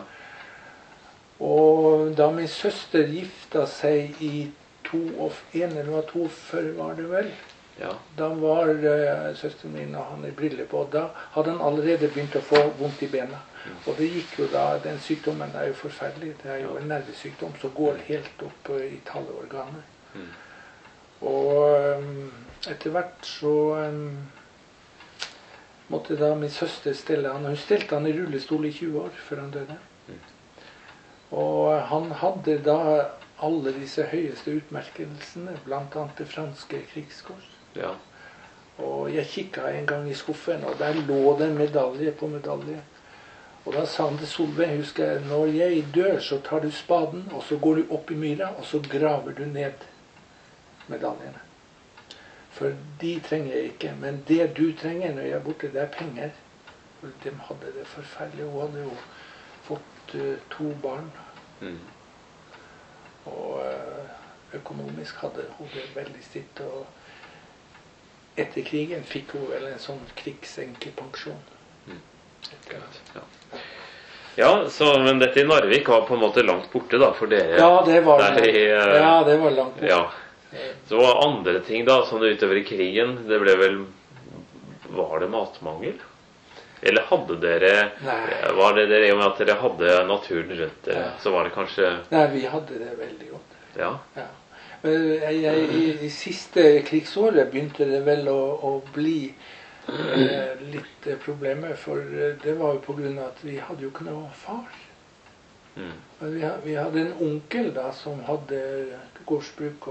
Og da min søster gifta seg i en eller to før var det vel, ja. Da var uh, søsteren min og han i briller på, og da hadde han allerede begynt å få vondt i bena. Mm. Og det gikk jo da, den sykdommen er jo forferdelig, det er jo en nervesykdom som går helt opp uh, i taleorganet. Mm. Og um, etter hvert så um, måtte da min søster stelle han, hun stelte han i rullestol i tjue år før han døde. Mm. Og han hadde da alle disse høyeste utmerkelsene, blant annet det franske krigskors. Ja. Og jeg kikket en gang i skuffen, og der lå det en medalje på medalje. Og da sa han til Solveig, husker jeg, når jeg dør så tar du spaden, og så går du opp i myra, og så graver du ned medaljene. For de trenger jeg ikke, men det du trenger når jeg er borte, det er penger. For de hadde det forferdelig, hun hadde jo fått uh, to barn. Mm. Og økonomisk hadde hun det veldig stilt, og etter krigen fikk hun vel en sånn krigsenkelpensjon. Mm. Ja, ja så, men dette i Narvik var på en måte langt borte da, for dere. Ja, det var, der, i, ja, det var langt borte. Ja. Så var andre ting da, sånn utover i krigen, det ble vel, var det matmangel? Eller hadde dere, Nei. var det dere, i og med at dere hadde naturen rundt dere, ja. Så var det kanskje... Nei, vi hadde det veldig godt. Ja. Ja. Jeg, jeg, i, I siste krigsåret begynte det vel å, å bli eh, litt problemer, for det var jo på grunn av at vi hadde jo ikke noe far. Mm. Vi, vi hadde en onkel da, som hadde gårdsbruk,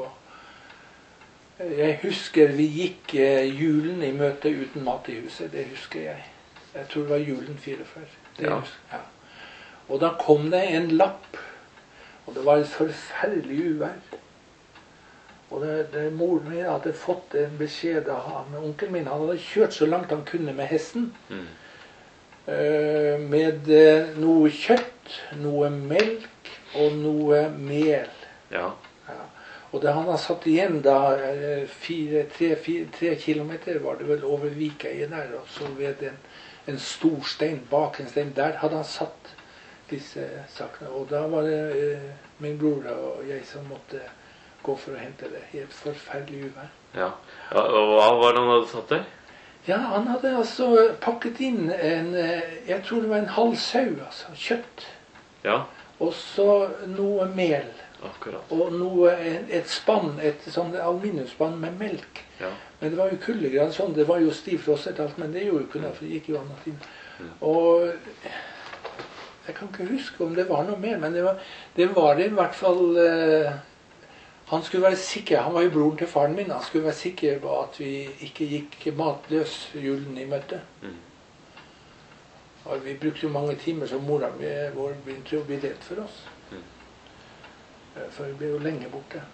og jeg husker vi gikk eh, julen i møte uten mat i huset, det husker jeg. Jeg tror det var julen fireogfyrre. Ja. Ja. Og da kom det en lapp, og det var et forferdelig uvær. Og det, det, moren min hadde fått en beskjed av han. Onkelen min han hadde kjørt så langt han kunne med hesten. Mm. Uh, med uh, noe kjøtt, noe melk og noe mel. Ja. Ja. Og det han har satt igjen da, fire, tre, fire, tre kilometer var det vel over Vikøy der, og så ved en en stor stein, bak en stein, der hadde han satt disse sakene. Og da var det eh, min bror og jeg som måtte gå for å hente det. Helt forferdelig uvær. Ja. Ja, og hva var det han hadde satt der? Ja, han hadde altså pakket inn en, jeg tror det var en halv sau, altså, kjøtt. Ja. Og så noe mel. Akkurat. Og noe, et spann, et sånn aluminiumspann med melk. Ja. Men det var jo kuldegrad sånn, det var jo stivfrosset alt, men det gjorde jo ikke noe, for det gikk jo an at inn. Mm. Og jeg kan ikke huske om det var noe mer, men det var det, var det i hvert fall eh, han skulle være sikker, han var jo broren til faren min, han skulle være sikker på at vi ikke gikk matløs julen i møte. Mm. Og vi brukte jo mange timer, så mora vår begynte å bli redd for oss. Mm. For vi ble jo lenge borte.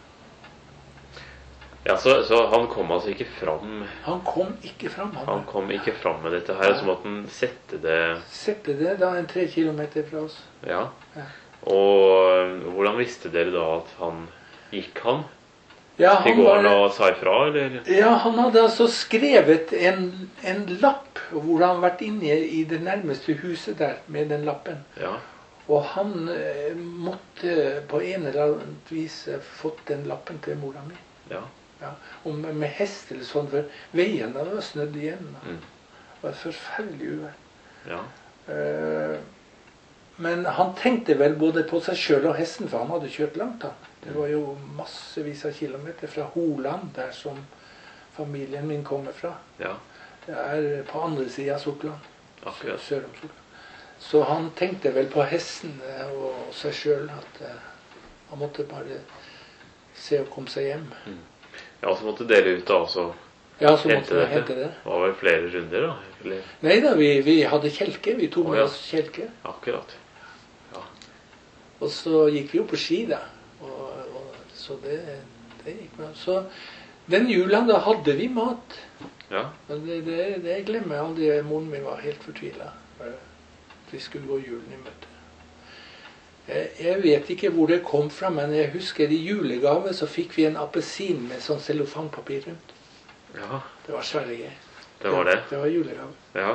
Ja, så, så han kom altså ikke fram? Han kom ikke fram. Han, han kom ikke fram med dette her, så måtte han sette det... Sette det da en tre kilometer fra oss. Ja. Ja. Og hvordan visste dere da at han gikk han? Ja, han Til gården var, og sa ifra, eller? Ja, han hadde altså skrevet en, en lapp, hvor han vært inne i det nærmeste huset der med den lappen. Ja. Og han eh, måtte på en eller annen vis fått den lappen til mora mi. Ja. Ja, og med, med hest eller sånn, for veien da var snødd igjen. Mm. Det var et forferdelig uvær. Ja. Uh, men han tenkte vel både på seg selv og hesten, for han hadde kjørt langt. Han. Det var jo massevis av kilometer fra Holand, der som familien min kommer fra. Ja. Det er på andre siden av Sortland. Akkurat. Sør om Sortland. Så han tenkte vel på hesten og seg selv, at uh, han måtte bare se å komme seg hjem. Mm. Ja, så måtte dere ut da også ja, så måtte vi hente det. Det var vel flere runder da? Eller? Nei da, vi, vi hadde kjelke. Vi tok oh, med ja. oss kjelke. Akkurat. Ja. Og så gikk vi jo på ski da. Og, og, så det, det gikk bra. Så den julen da hadde vi mat. Ja. Og det, det, det glemmer jeg aldri. Moren min var helt fortvilet. de skulle gå julen i møte. Jeg, jeg vet ikke hvor det kom fra, men jeg husker i julegave så fikk vi en appelsin med sånn cellofanpapir rundt. Ja. Det var svære. Det var det? Det var julegave. Ja.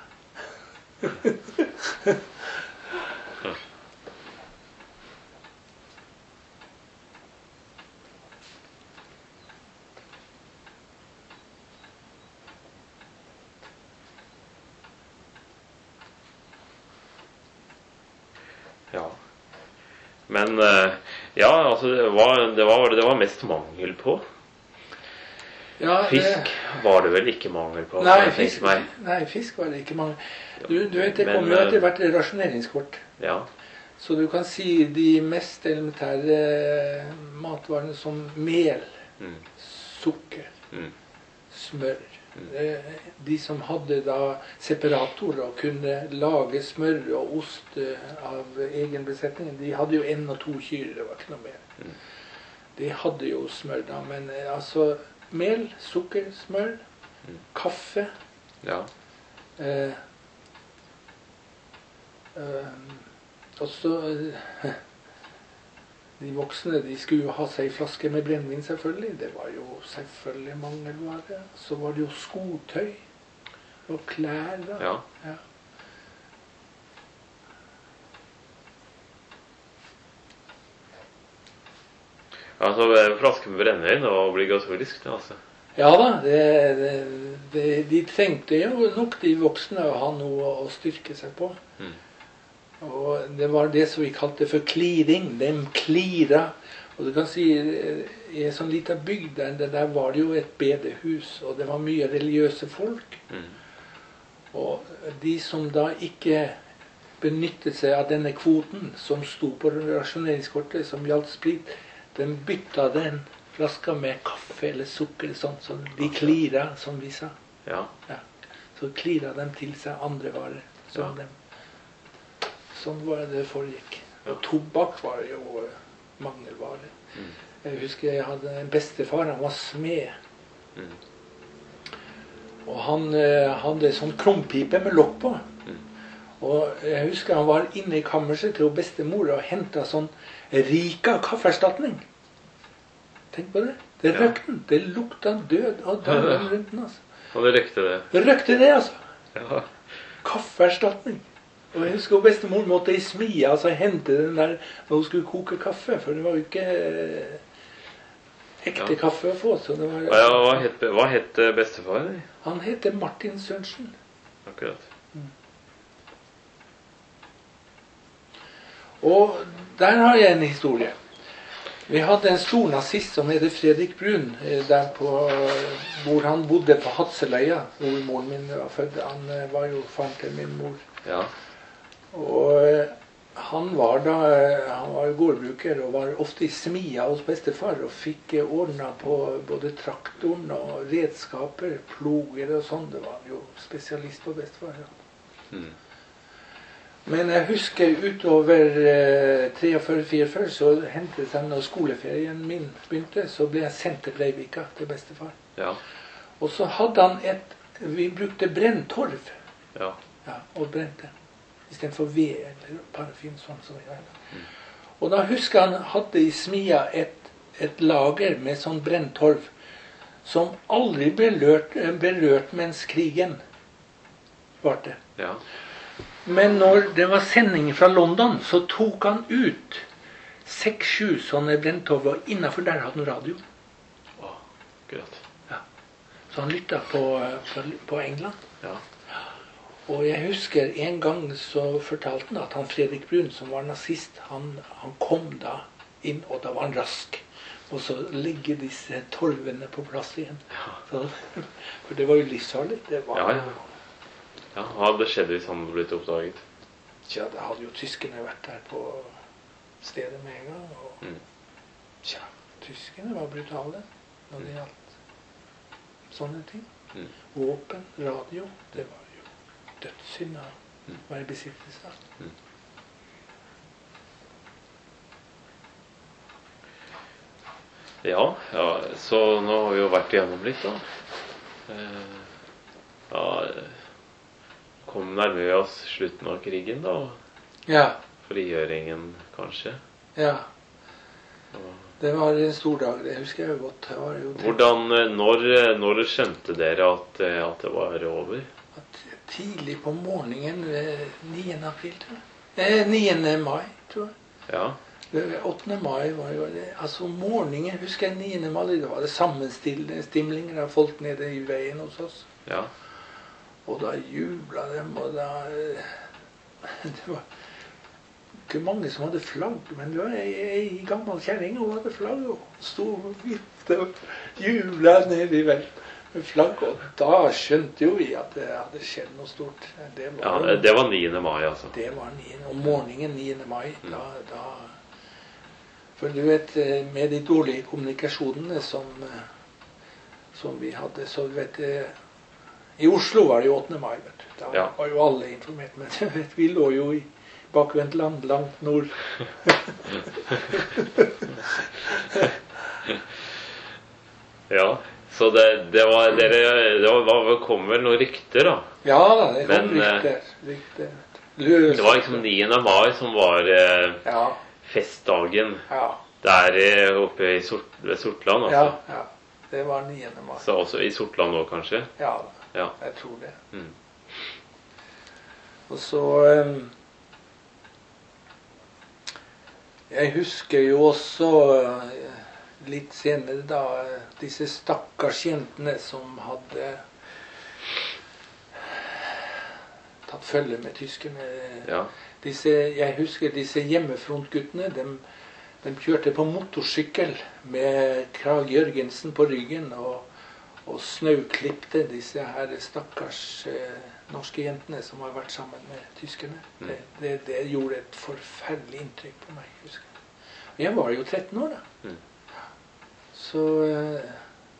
Ja. Men eh, ja, altså det var, det, var, det var mest mangel på. Ja, Fisk det, var det vel ikke mangel på? nei, jeg fisk, tenker meg. nei, fisk var det ikke mangel. Du, du vet, det Men, kommer jo etter eh, hvert rasjoneringskort. Ja. Så du kan si de mest elementære matvarene som mel, Mm. sukker, Mm. smør. Eh, De som hadde da separatorer og kunne lage smør og ost eh, av egen besetning, de hadde jo en og to kyr, det var ikke noe mer. Mm. De hadde jo smør da, men eh, altså mel, sukker, smør, Mm. kaffe, Ja. eh, eh, også eh, de voksne, de skulle jo ha seg flaske med brennevin selvfølgelig. Det var jo selvfølgelig mangelvare. Så var det jo skotøy og klær da. Ja. Ja. Altså, flaske med brennevin og obligatorisk, det altså. Ja da, det, det, det, de trengte jo nok de voksne å ha noe å styrke seg på. Mm. Og det var det som vi kalte for kliring. De klira. Og du kan si, i en sånn liten bygd der, det der var det jo et bedehus, og det var mye religiøse folk. Mm. Og de som da ikke benyttet seg av denne kvoten som sto på rasjoneringskortet, som gjaldt sprit, de bytta den flaska med kaffe eller sukker, sånn, så de klira, som vi sa. Ja. Ja. Så klira de til seg andre varer. Som Ja. dem. Sånn var det foregikk. Ja. Og tobakk var jo eh, mangelvare. Mm. Jeg husker jeg hadde en bestefar, han var smed. Mm. Og han eh, hadde sånn krumpipe med lokk på. Mm. Og jeg husker han var inne i kammerset til bestemor og hentet sånn Rika kaffeerstatning. Tenk på det. Det Ja. røkte den. Det lukta død og død rundt den, altså. Og det røkte det. Det røkte det, altså. Ja. Kaffeerstatning. Og jeg husker bestemor måtte i smia, altså hente den der når hun skulle koke kaffe, for det var jo ikke eh, ekte Ja. kaffe å få. Så det var, Ja, hva het, hva het bestefar? Han heter Martin Sørensen. Akkurat. Og der har jeg en historie. Vi hadde en stor nazist som heter Fredrik Brun, eh, der på, hvor han bodde på Hadseløya, hvor moren min var født. Han eh, var jo faren til min mor. Ja. Og eh, han var da eh, han var gårdbruker og var ofte i smia hos bestefar og fikk eh, ordna på både traktoren og redskaper, ploger og sånn. Det var jo spesialist på bestefar. Ja. Mm. Men jeg husker utover eh, treogfyrre fireogfyrre så hentet seg når skoleferien min begynte, så ble jeg sendt til Breivika til bestefar. Ja. Og så hadde han et, vi brukte brenntorv, Ja. ja, og brente, i stedet for ved eller parafin, sånn som jeg gjør. Og da husker jeg han hadde i smia et, et lager med sånn brenntorv, som aldri ble berørt, berørt mens krigen varte. Ja. Men når det var sending fra London, så tok han ut seks-sju sånne brenntorv, og innenfor der hadde han radio. Å, akkurat. Ja. Så han lyttet på, på, på England. Ja. Og jeg husker en gang så fortalte han at han Fredrik Brun, som var nazist, han, han kom da inn, og da var han rask. Og så ligger disse torvene på plass igjen. Ja. Så, for det var jo livsfarlig. Det var Ja, ja. Ja, hva hadde skjedd hvis han hadde blitt oppdaget? Tja, da hadde jo tyskerne vært der på stedet med en gang. Og, Mm. tja, tyskerne var brutale når det gjaldt sånne ting. Mm. Våpen, radio, det var jo dødssynd å Mm. være i besittelse av. Mm. Ja, ja, så nå har vi jo vært igjennom litt da. Eh, ja, kom nærmere oss slutten av krigen da. Ja. Frigjøringen, kanskje. Ja. Det var en stor dag, det husker jeg jo godt. Det var jo Hvordan, når, når skjønte dere at, at det var over? At tidlig på morgenen, niende april, tror jeg. Eh, niende mai, tror jeg. Ja. åttende mai var jo det. Altså morgenen, husker jeg niende mai, det var det sammenstimlinger av folk nede i veien hos oss. Ja. Og da jubla dem, og da det var ikke mange som hadde flagg, men det var ei gammel kjerring og hadde flagg, og stod vidt og jubla ned i veien med flagg, og da skjønte jo vi at det hadde skjedd noe stort. Det var, ja, det var niende mai, altså. Det var niende, og morgenen niende mai, mm. da, da for du vet, med de dårlige kommunikasjonene som, som vi hadde, så du vet, i Oslo var det jo åttende mai, vet du. Da ja. Var jo alle informert, men vet, vi lå jo i bakvendt land langt nord. Ja, så det, det var dere, det var, kom vel noen rykter da? Ja da, det kom men, rykter. rykter. Det var liksom niende mai som var eh, ja. festdagen. Ja. Der oppe i Sort, Sortland, altså. Ja, ja, det var niende mai. Så også i Sortland nå, kanskje? Ja, ja. Jeg tror det. Mm. Og så um, jeg husker jo også uh, litt senere da, disse stakkars jentene som hadde tatt følge med tyskerne. Ja. Disse, jeg husker disse hjemmefrontguttene, de, de kjørte på motorsykkel med Krag Jørgensen på ryggen og, og snauklipte disse her stakkars eh, norske jentene som har vært sammen med tyskerne. Mm. Det, det, det gjorde et forferdelig inntrykk på meg, husker jeg. Jeg var jo tretten år da. Mm. Så eh,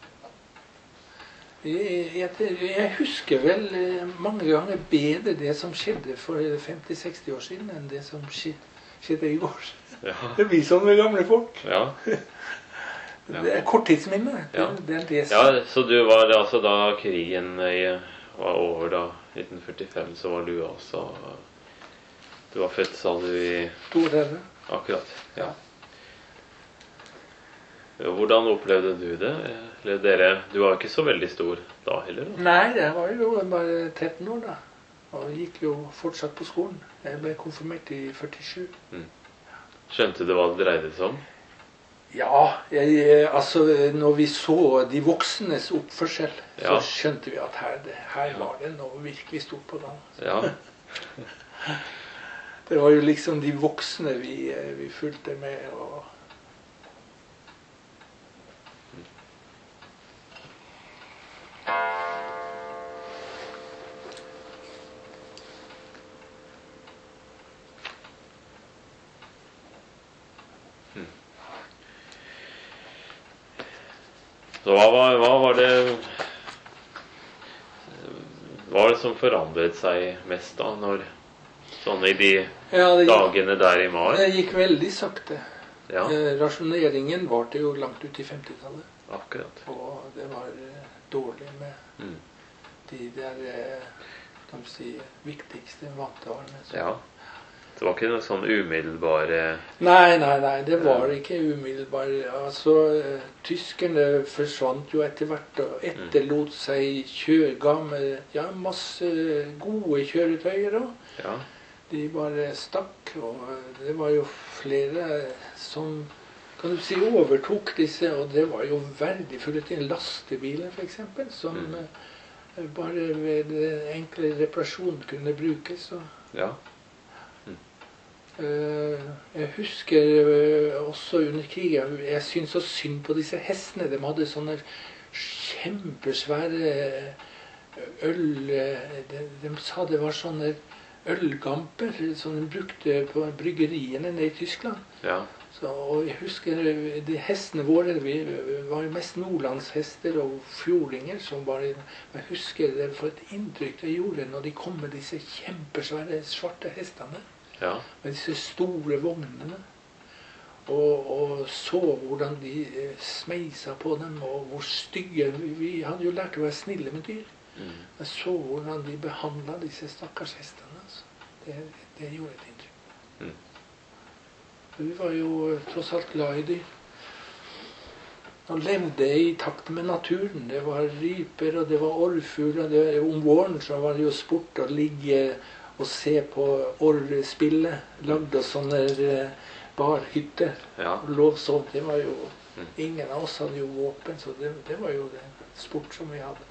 jeg, jeg, jeg husker vel mange ganger bedre det som skjedde for femti seksti år siden enn det som skjedde i går. Ja. Det blir sånn med gamle folk. Ja. Ja. Det er korttidsminne. Ja. Det, det er det som... ja, så du var altså da krigen var over da, nitten førtifem, så var du også, du var født, sa du, i... Storhøve. Akkurat, ja. Hvordan opplevde du det? Eller dere, du var ikke så veldig stor da heller? Da? Nei, jeg var jo bare tretten år da. Og gikk jo fortsatt på skolen. Jeg ble konfirmert i førtisju. Mm. Skjønte du hva det dreide seg om? Ja, jeg, altså når vi så de voksnes oppførsel, ja. Så skjønte vi at her, her var det noe virkelig stort på gang. Ja. Det var jo liksom de voksne vi, vi fulgte med og... Så hva var, hva var det Hva var det som forandret seg mest da, når, sånn i de ja, gikk, dagene der i mai? Det gikk veldig sakte. Ja. Eh, rasjoneringen varte jo langt ut i femtitallet. Akkurat. Og det var eh, dårlig med mm. de der eh, kan vi si, viktigste matvarene. Ja. Det var ikke noe sånn umiddelbare... Nei, nei, nei, det var ikke umiddelbare. Altså, uh, tyskerne forsvant jo etter hvert og etterlot seg kjøgamle, ja, masse gode kjøretøyer også. Ja. De bare stakk, og det var jo flere som, kan du si, overtok disse, og det var jo veldig fullt inn lastebiler, for eksempel, som mm. uh, bare ved enkle reparasjon kunne brukes. Og, ja. Uh, jeg husker uh, også under krigen, jeg synes så synd på disse hestene. De hadde sånne kjempesvære øl, de, de sa det var sånne ølgamper som de brukte på bryggeriene nede i Tyskland. Ja. Så, og jeg husker de hestene våre, vi var jo mest nordlandshester og fjordinger som bare, jeg husker det for et inntrykk det gjorde når de kom med disse kjempesvære svarte hestene. Ja. Med disse store vognene, og, og så hvordan de smeisa på dem, og hvor stygge, vi hadde jo lært å være snille med dyr. Mm. Jeg så hvordan de behandlet disse stakkars hestene. Altså. Det, det gjorde et inntrykk. Mm. Vi var jo tross alt glad i de. Og levde i takt med naturen. Det var ryper, og det var orrfugler. Det- Om våren så var det jo sport å ligge og se på orrspillet. Lagde sånne eh, barhytter. Ja. Og lå og sov. Det var jo Mm. Ingen av oss hadde jo våpen, så det, det var jo det sport som vi hadde.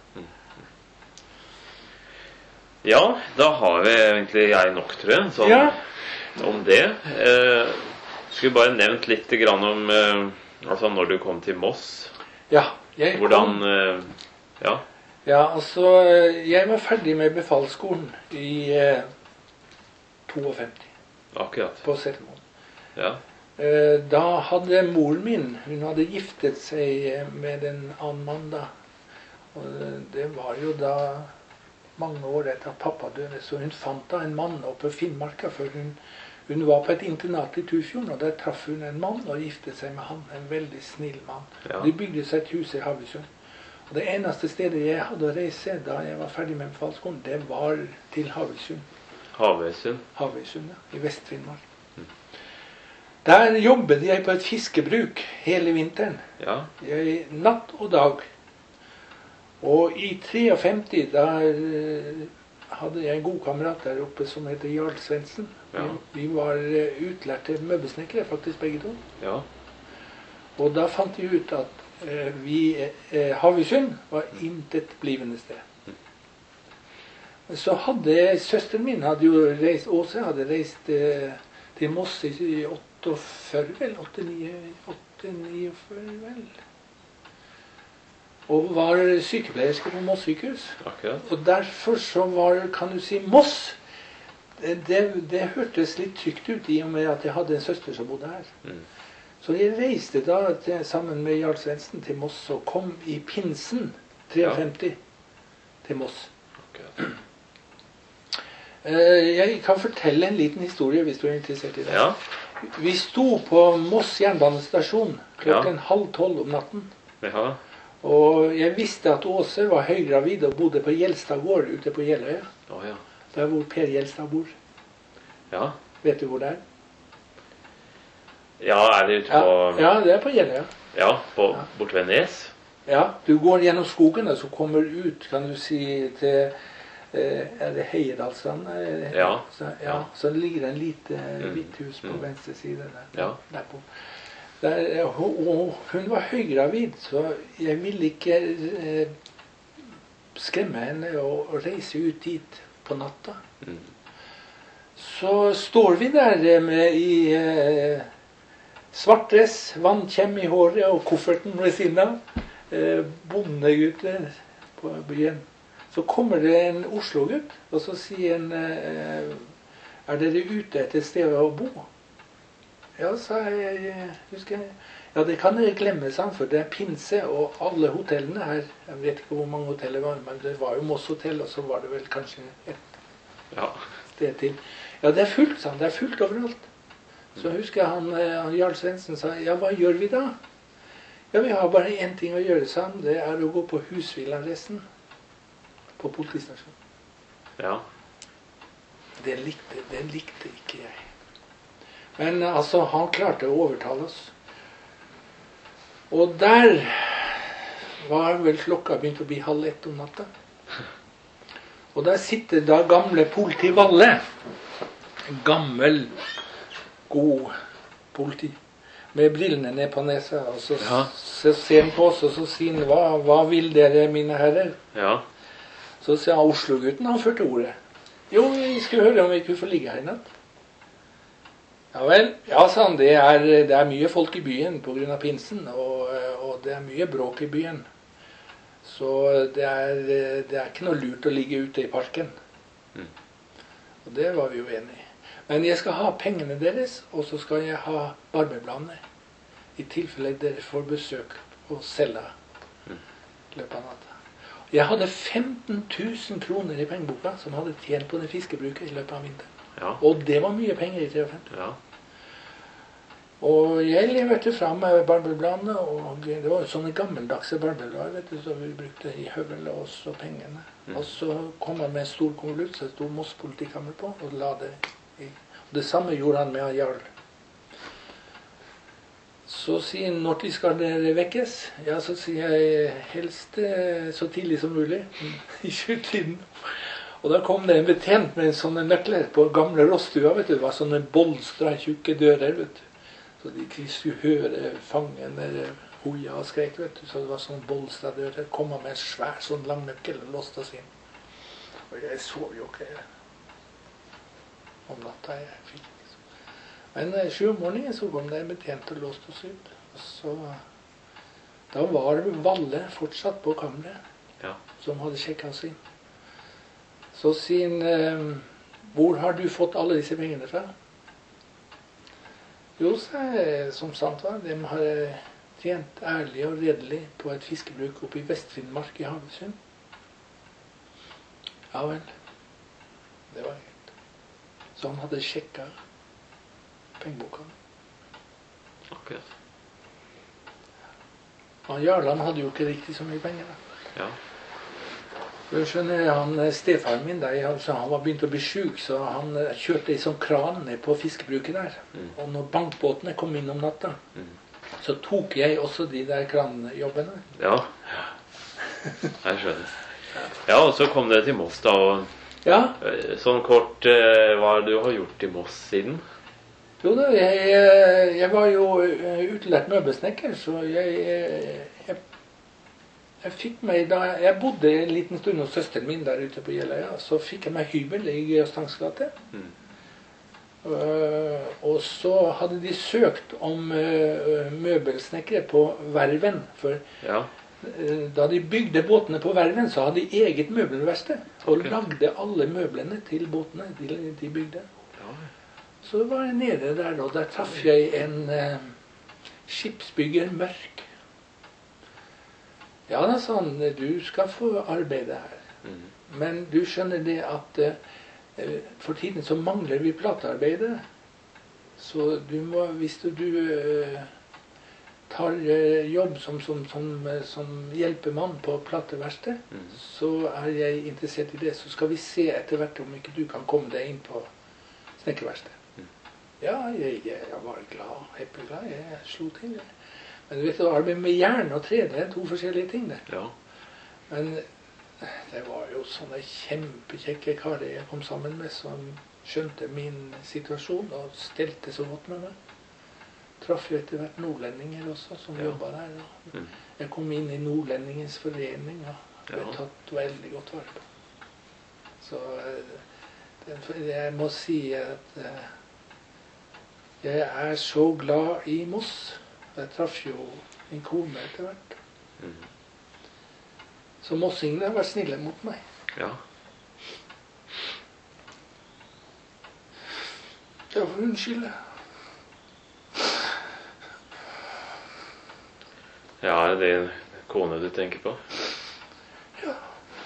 Ja, da har vi egentlig jeg nok, tror jeg, sånn, Ja. om det. Eh, skulle bare nevnt litt grann om eh, altså når du kom til Moss. Ja, jeg Hvordan kom, eh, Ja. ja, altså, jeg var ferdig med befalsskolen i eh, femtito, Akkurat. på Setermoen. Ja. Eh, Da hadde moren min, hun hadde giftet seg med en annen mann da. Og det var jo da mange år etter at pappa døde, så hun fant da en mann oppe i Finnmarka, for hun, hun var på et internat i Tufjorden, og der traff hun en mann og giftet seg med han, en veldig snill mann. Ja. De bygde seg et hus i Havøysund. Og det eneste stedet jeg hadde å reise da jeg var ferdig med befalsskolen, det var til Havøysund. Havøysund. Havøysund, ja, i Vest-Finnmark. Der jobbet jeg på et fiskebruk hele vinteren. Ja. Jeg, natt og dag. Og i femtito, da eh, hadde jeg en god kamerat der oppe som heter Jarl Svendsen. Ja. Vi, vi var eh, utlærte møbelsnekkere, faktisk begge to. Ja. Og da fant vi ut at eh, vi, eh, Havøysund var intet blivende sted. Så hadde søsteren min hadde jo reist, Åse hadde reist eh, til Moss i åttiåtte, vel? åttiåtte-niogfyrre, vel? Og var sykepleierske på Moss sykehus. Akkurat. Og derfor så var, kan du si, Moss. Det, det, det hørtes litt trygt ut i og med at jeg hadde en søster som bodde her. Mm. Så jeg reiste da til, sammen med Jarl Svendsen til Moss og kom i pinsen femtitre til Moss. Akkurat. Eh, Jeg kan fortelle en liten historie hvis du er interessert i det. Ja. Vi sto på Moss jernbanestasjon klokken halv tolv om natten. Ja. Og jeg visste at Åse var høygravid og bodde på Gjelstad gård ute på Jeløya. Å ja. Der hvor Per Gjelstad bor. Ja. Vet du hvor det er? Ja, er det ute Ja, på ja det er på Jeløya. Ja, på, Ja. bort ved Nes? Ja, du går gjennom skogen og så kommer ut, kan du si, til eh, er det Heierdalsstrand? Eh, Ja. Så, ja. Ja. Så ligger det en lite Mm. hvitt hus på Mm. venstre side der. Ja. Derpå. Der, og, og hun var høygravid, så jeg ville ikke eh, skremme henne og, og reise ut dit på natta. Mm. Så står vi der med i eh, svart dress, vannkjem i håret og kofferten ved siden av. Eh, bondegutter på byen. Så kommer det en Oslo-gutt, og så sier han eh, er dere ute etter et sted å bo? Ja, sa jeg, jeg husker jeg. Ja, det kan dere glemme, sa han, for det er pinse, og alle hotellene her, jeg vet ikke hvor mange hoteller det var, men det var jo Moss hotell, og så var det vel kanskje et Ja. sted til. Ja, det er fullt, sa han, det er fullt overalt. Så husker jeg han, eh, han Jarl Svendsen sa, ja, hva gjør vi da? Ja, vi har bare én ting å gjøre, sa han, det er å gå på husvillarresten på politistasjonen. Ja. Det likte, det likte ikke jeg. Men altså, han klarte å overtale oss. Og der var vel klokka begynt å bli halv ett om natta. Og der sitter da gamle politi Valle. En gammel, god politi. Med brillene ned på nesa. Og så, Ja. så ser han på oss, og så sier han, hva, hva vil dere, mine herrer? Ja. Så sier han, Oslo-gutten, han førte ordet. Jo, vi skulle høre om vi kunne få ligge her i natt. Ja vel, ja, sa han, det er, det er mye folk i byen på grunn av pinsen, og, og det er mye bråk i byen. Så det er, det er ikke noe lurt å ligge ute i parken. Mm. Og det var vi jo enige i. Men jeg skal ha pengene deres, og så skal jeg ha barbebladene. I tilfelle dere får besøk på cella Mm. i løpet av natta. Jeg hadde femten tusen kroner i pengeboka som hadde tjent på det fiskebruket i løpet av vinteren. Ja. Og det var mye penger i femtitre. Ja. Og jeg leverte frem med barbelbladene, og det var jo sånne gammeldagse barbelblader, vet du, som vi brukte i høvel og også pengene. Mm. Og så kom han med en stor konvolutt, så det stod Moss politikammer på, og la det i. Og det samme gjorde han med Jarl. Så sier han, når de skal dere vekkes? Ja, så sier jeg, helst eh, så tidlig som mulig, i tjue-tiden. Og da kom det en betjent med sånne nøkler på gamle rostua, vet du, det var sånne bolstra, tjukke dører, vet du. Så de ikke skulle høre fangen eller hoia og skrek, vet du. Så det var sånn bolstra dører, kom han med en svær sånn lang nøkkel og låste oss inn. Og jeg sov jo ikke om natta jeg fikk. Men eh, sju om morgenen så kom det en betjent og låste oss ut. Og så, da var Valle fortsatt på kammeret, Ja. som hadde sjekket oss inn. Så sier han, eh, hvor har du fått alle disse pengene fra? Jo, så er, som sant var, de har tjent ærlig og redelig på et fiskebruk oppe i Vest-Finnmark i Havøysund. Ja vel, det var helt. Så han hadde sjekket pengeboka. Akkurat. Og Jarland hadde jo ikke riktig så mye penger da. Ja. Du skjønner, han, stefaren min der, altså, han var begynt å bli syk, så han eh, kjørte i sånn kran ned på fiskebruket der. Mm. Og når bankbåtene kom inn om natta, Mm. så tok jeg også de der kranjobbene. Ja. Jeg skjønner. Ja, og så kom det til Moss da, og Ja, eh, sånn kort, eh, hva er det du har gjort i Moss siden? jo da, jeg, eh, jeg var jo eh, utlært møbelsnekker, så jeg, eh, jeg, jeg fikk meg, da jeg bodde en liten stund hos søsteren min der ute på Jeløya, så fikk jeg meg hybel i Georg gate. Mm. Uh, og så hadde de søkt om uh, møbelsnekkere på Verven, for Ja. uh, da de bygde båtene på Verven, så hadde de eget møbelverksted, og Ok. lagde alle møblene til båtene de, de bygde. Ja. Så var jeg nede der, og der traff jeg en uh, skipsbygger Mørk. Ja da, sa han, du skal få arbeide her. Mm. Men du skjønner det at uh, for tiden så mangler vi platearbeidere. Så du må, hvis du, du uh, tar uh, jobb som, som, som, uh, som hjelpemann på plateverksted, Mm. så er jeg interessert i det. Så skal vi se etter hvert om ikke du kan komme deg inn på snekkerverksted. Mm. Ja, jeg, jeg var glad, heppeglad. Jeg slo til. Men du vet, å arbeide med jern og tre, det er to forskjellige ting det. Ja. Men det var jo sånne kjempekjekke karer jeg kom sammen med, som skjønte min situasjon og stelte så godt med meg. Traff jo etter hvert nordlendinger også, som Ja. jobbet der. Og Mm. jeg kom inn i Nordlendingens forening og ble Ja. tatt veldig godt vare på. Så eh, det, jeg må si at eh, jeg er så glad i Moss. Jeg traff jo en kone etter hvert. Mm. Så mossingene har vært snille mot meg. Ja. Jeg får unnskylde. Ja, er det en kone du tenker på? Ja.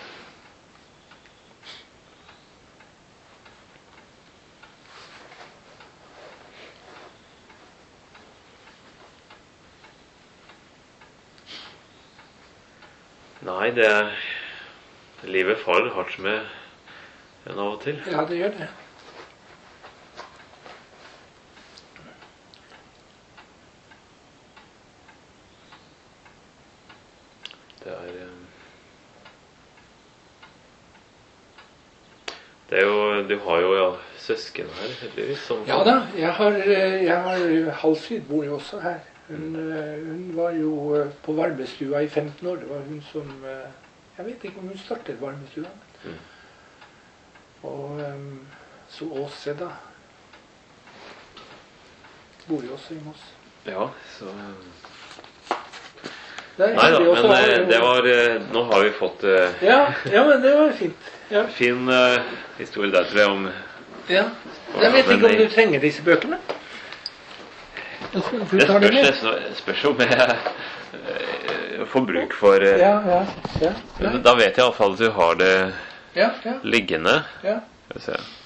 Nei, det er livet farer hardt med en av og til. Ja, det gjør det. Det er eh, Det er jo Du har jo ja, søsken her, heldigvis. Som Ja da, jeg har, eh, jeg har Halfrid bor jo også her. Hun, eh, hun var jo eh, på varmestua i femten år. Det var hun som eh, Jeg vet ikke om hun startet varmestua. Mm. Og eh, så Åse, da. Bor jo også i Moss. Ja, så eh, Det er Nei da, hyggelig også men å ha eh, jo- det var eh, Nå har vi fått eh, Ja, ja, men det var fint. Ja. fin eh, historie der, tror jeg, om Ja. Jeg vet ikke om du trenger disse bøkene. Du Det tar det spørs, med. det spørs om jeg eh, får bruk for eh, Ja, ja, ja. Men da vet jeg iallfall at du har det Ja, ja, liggende. ja. Skal vi se.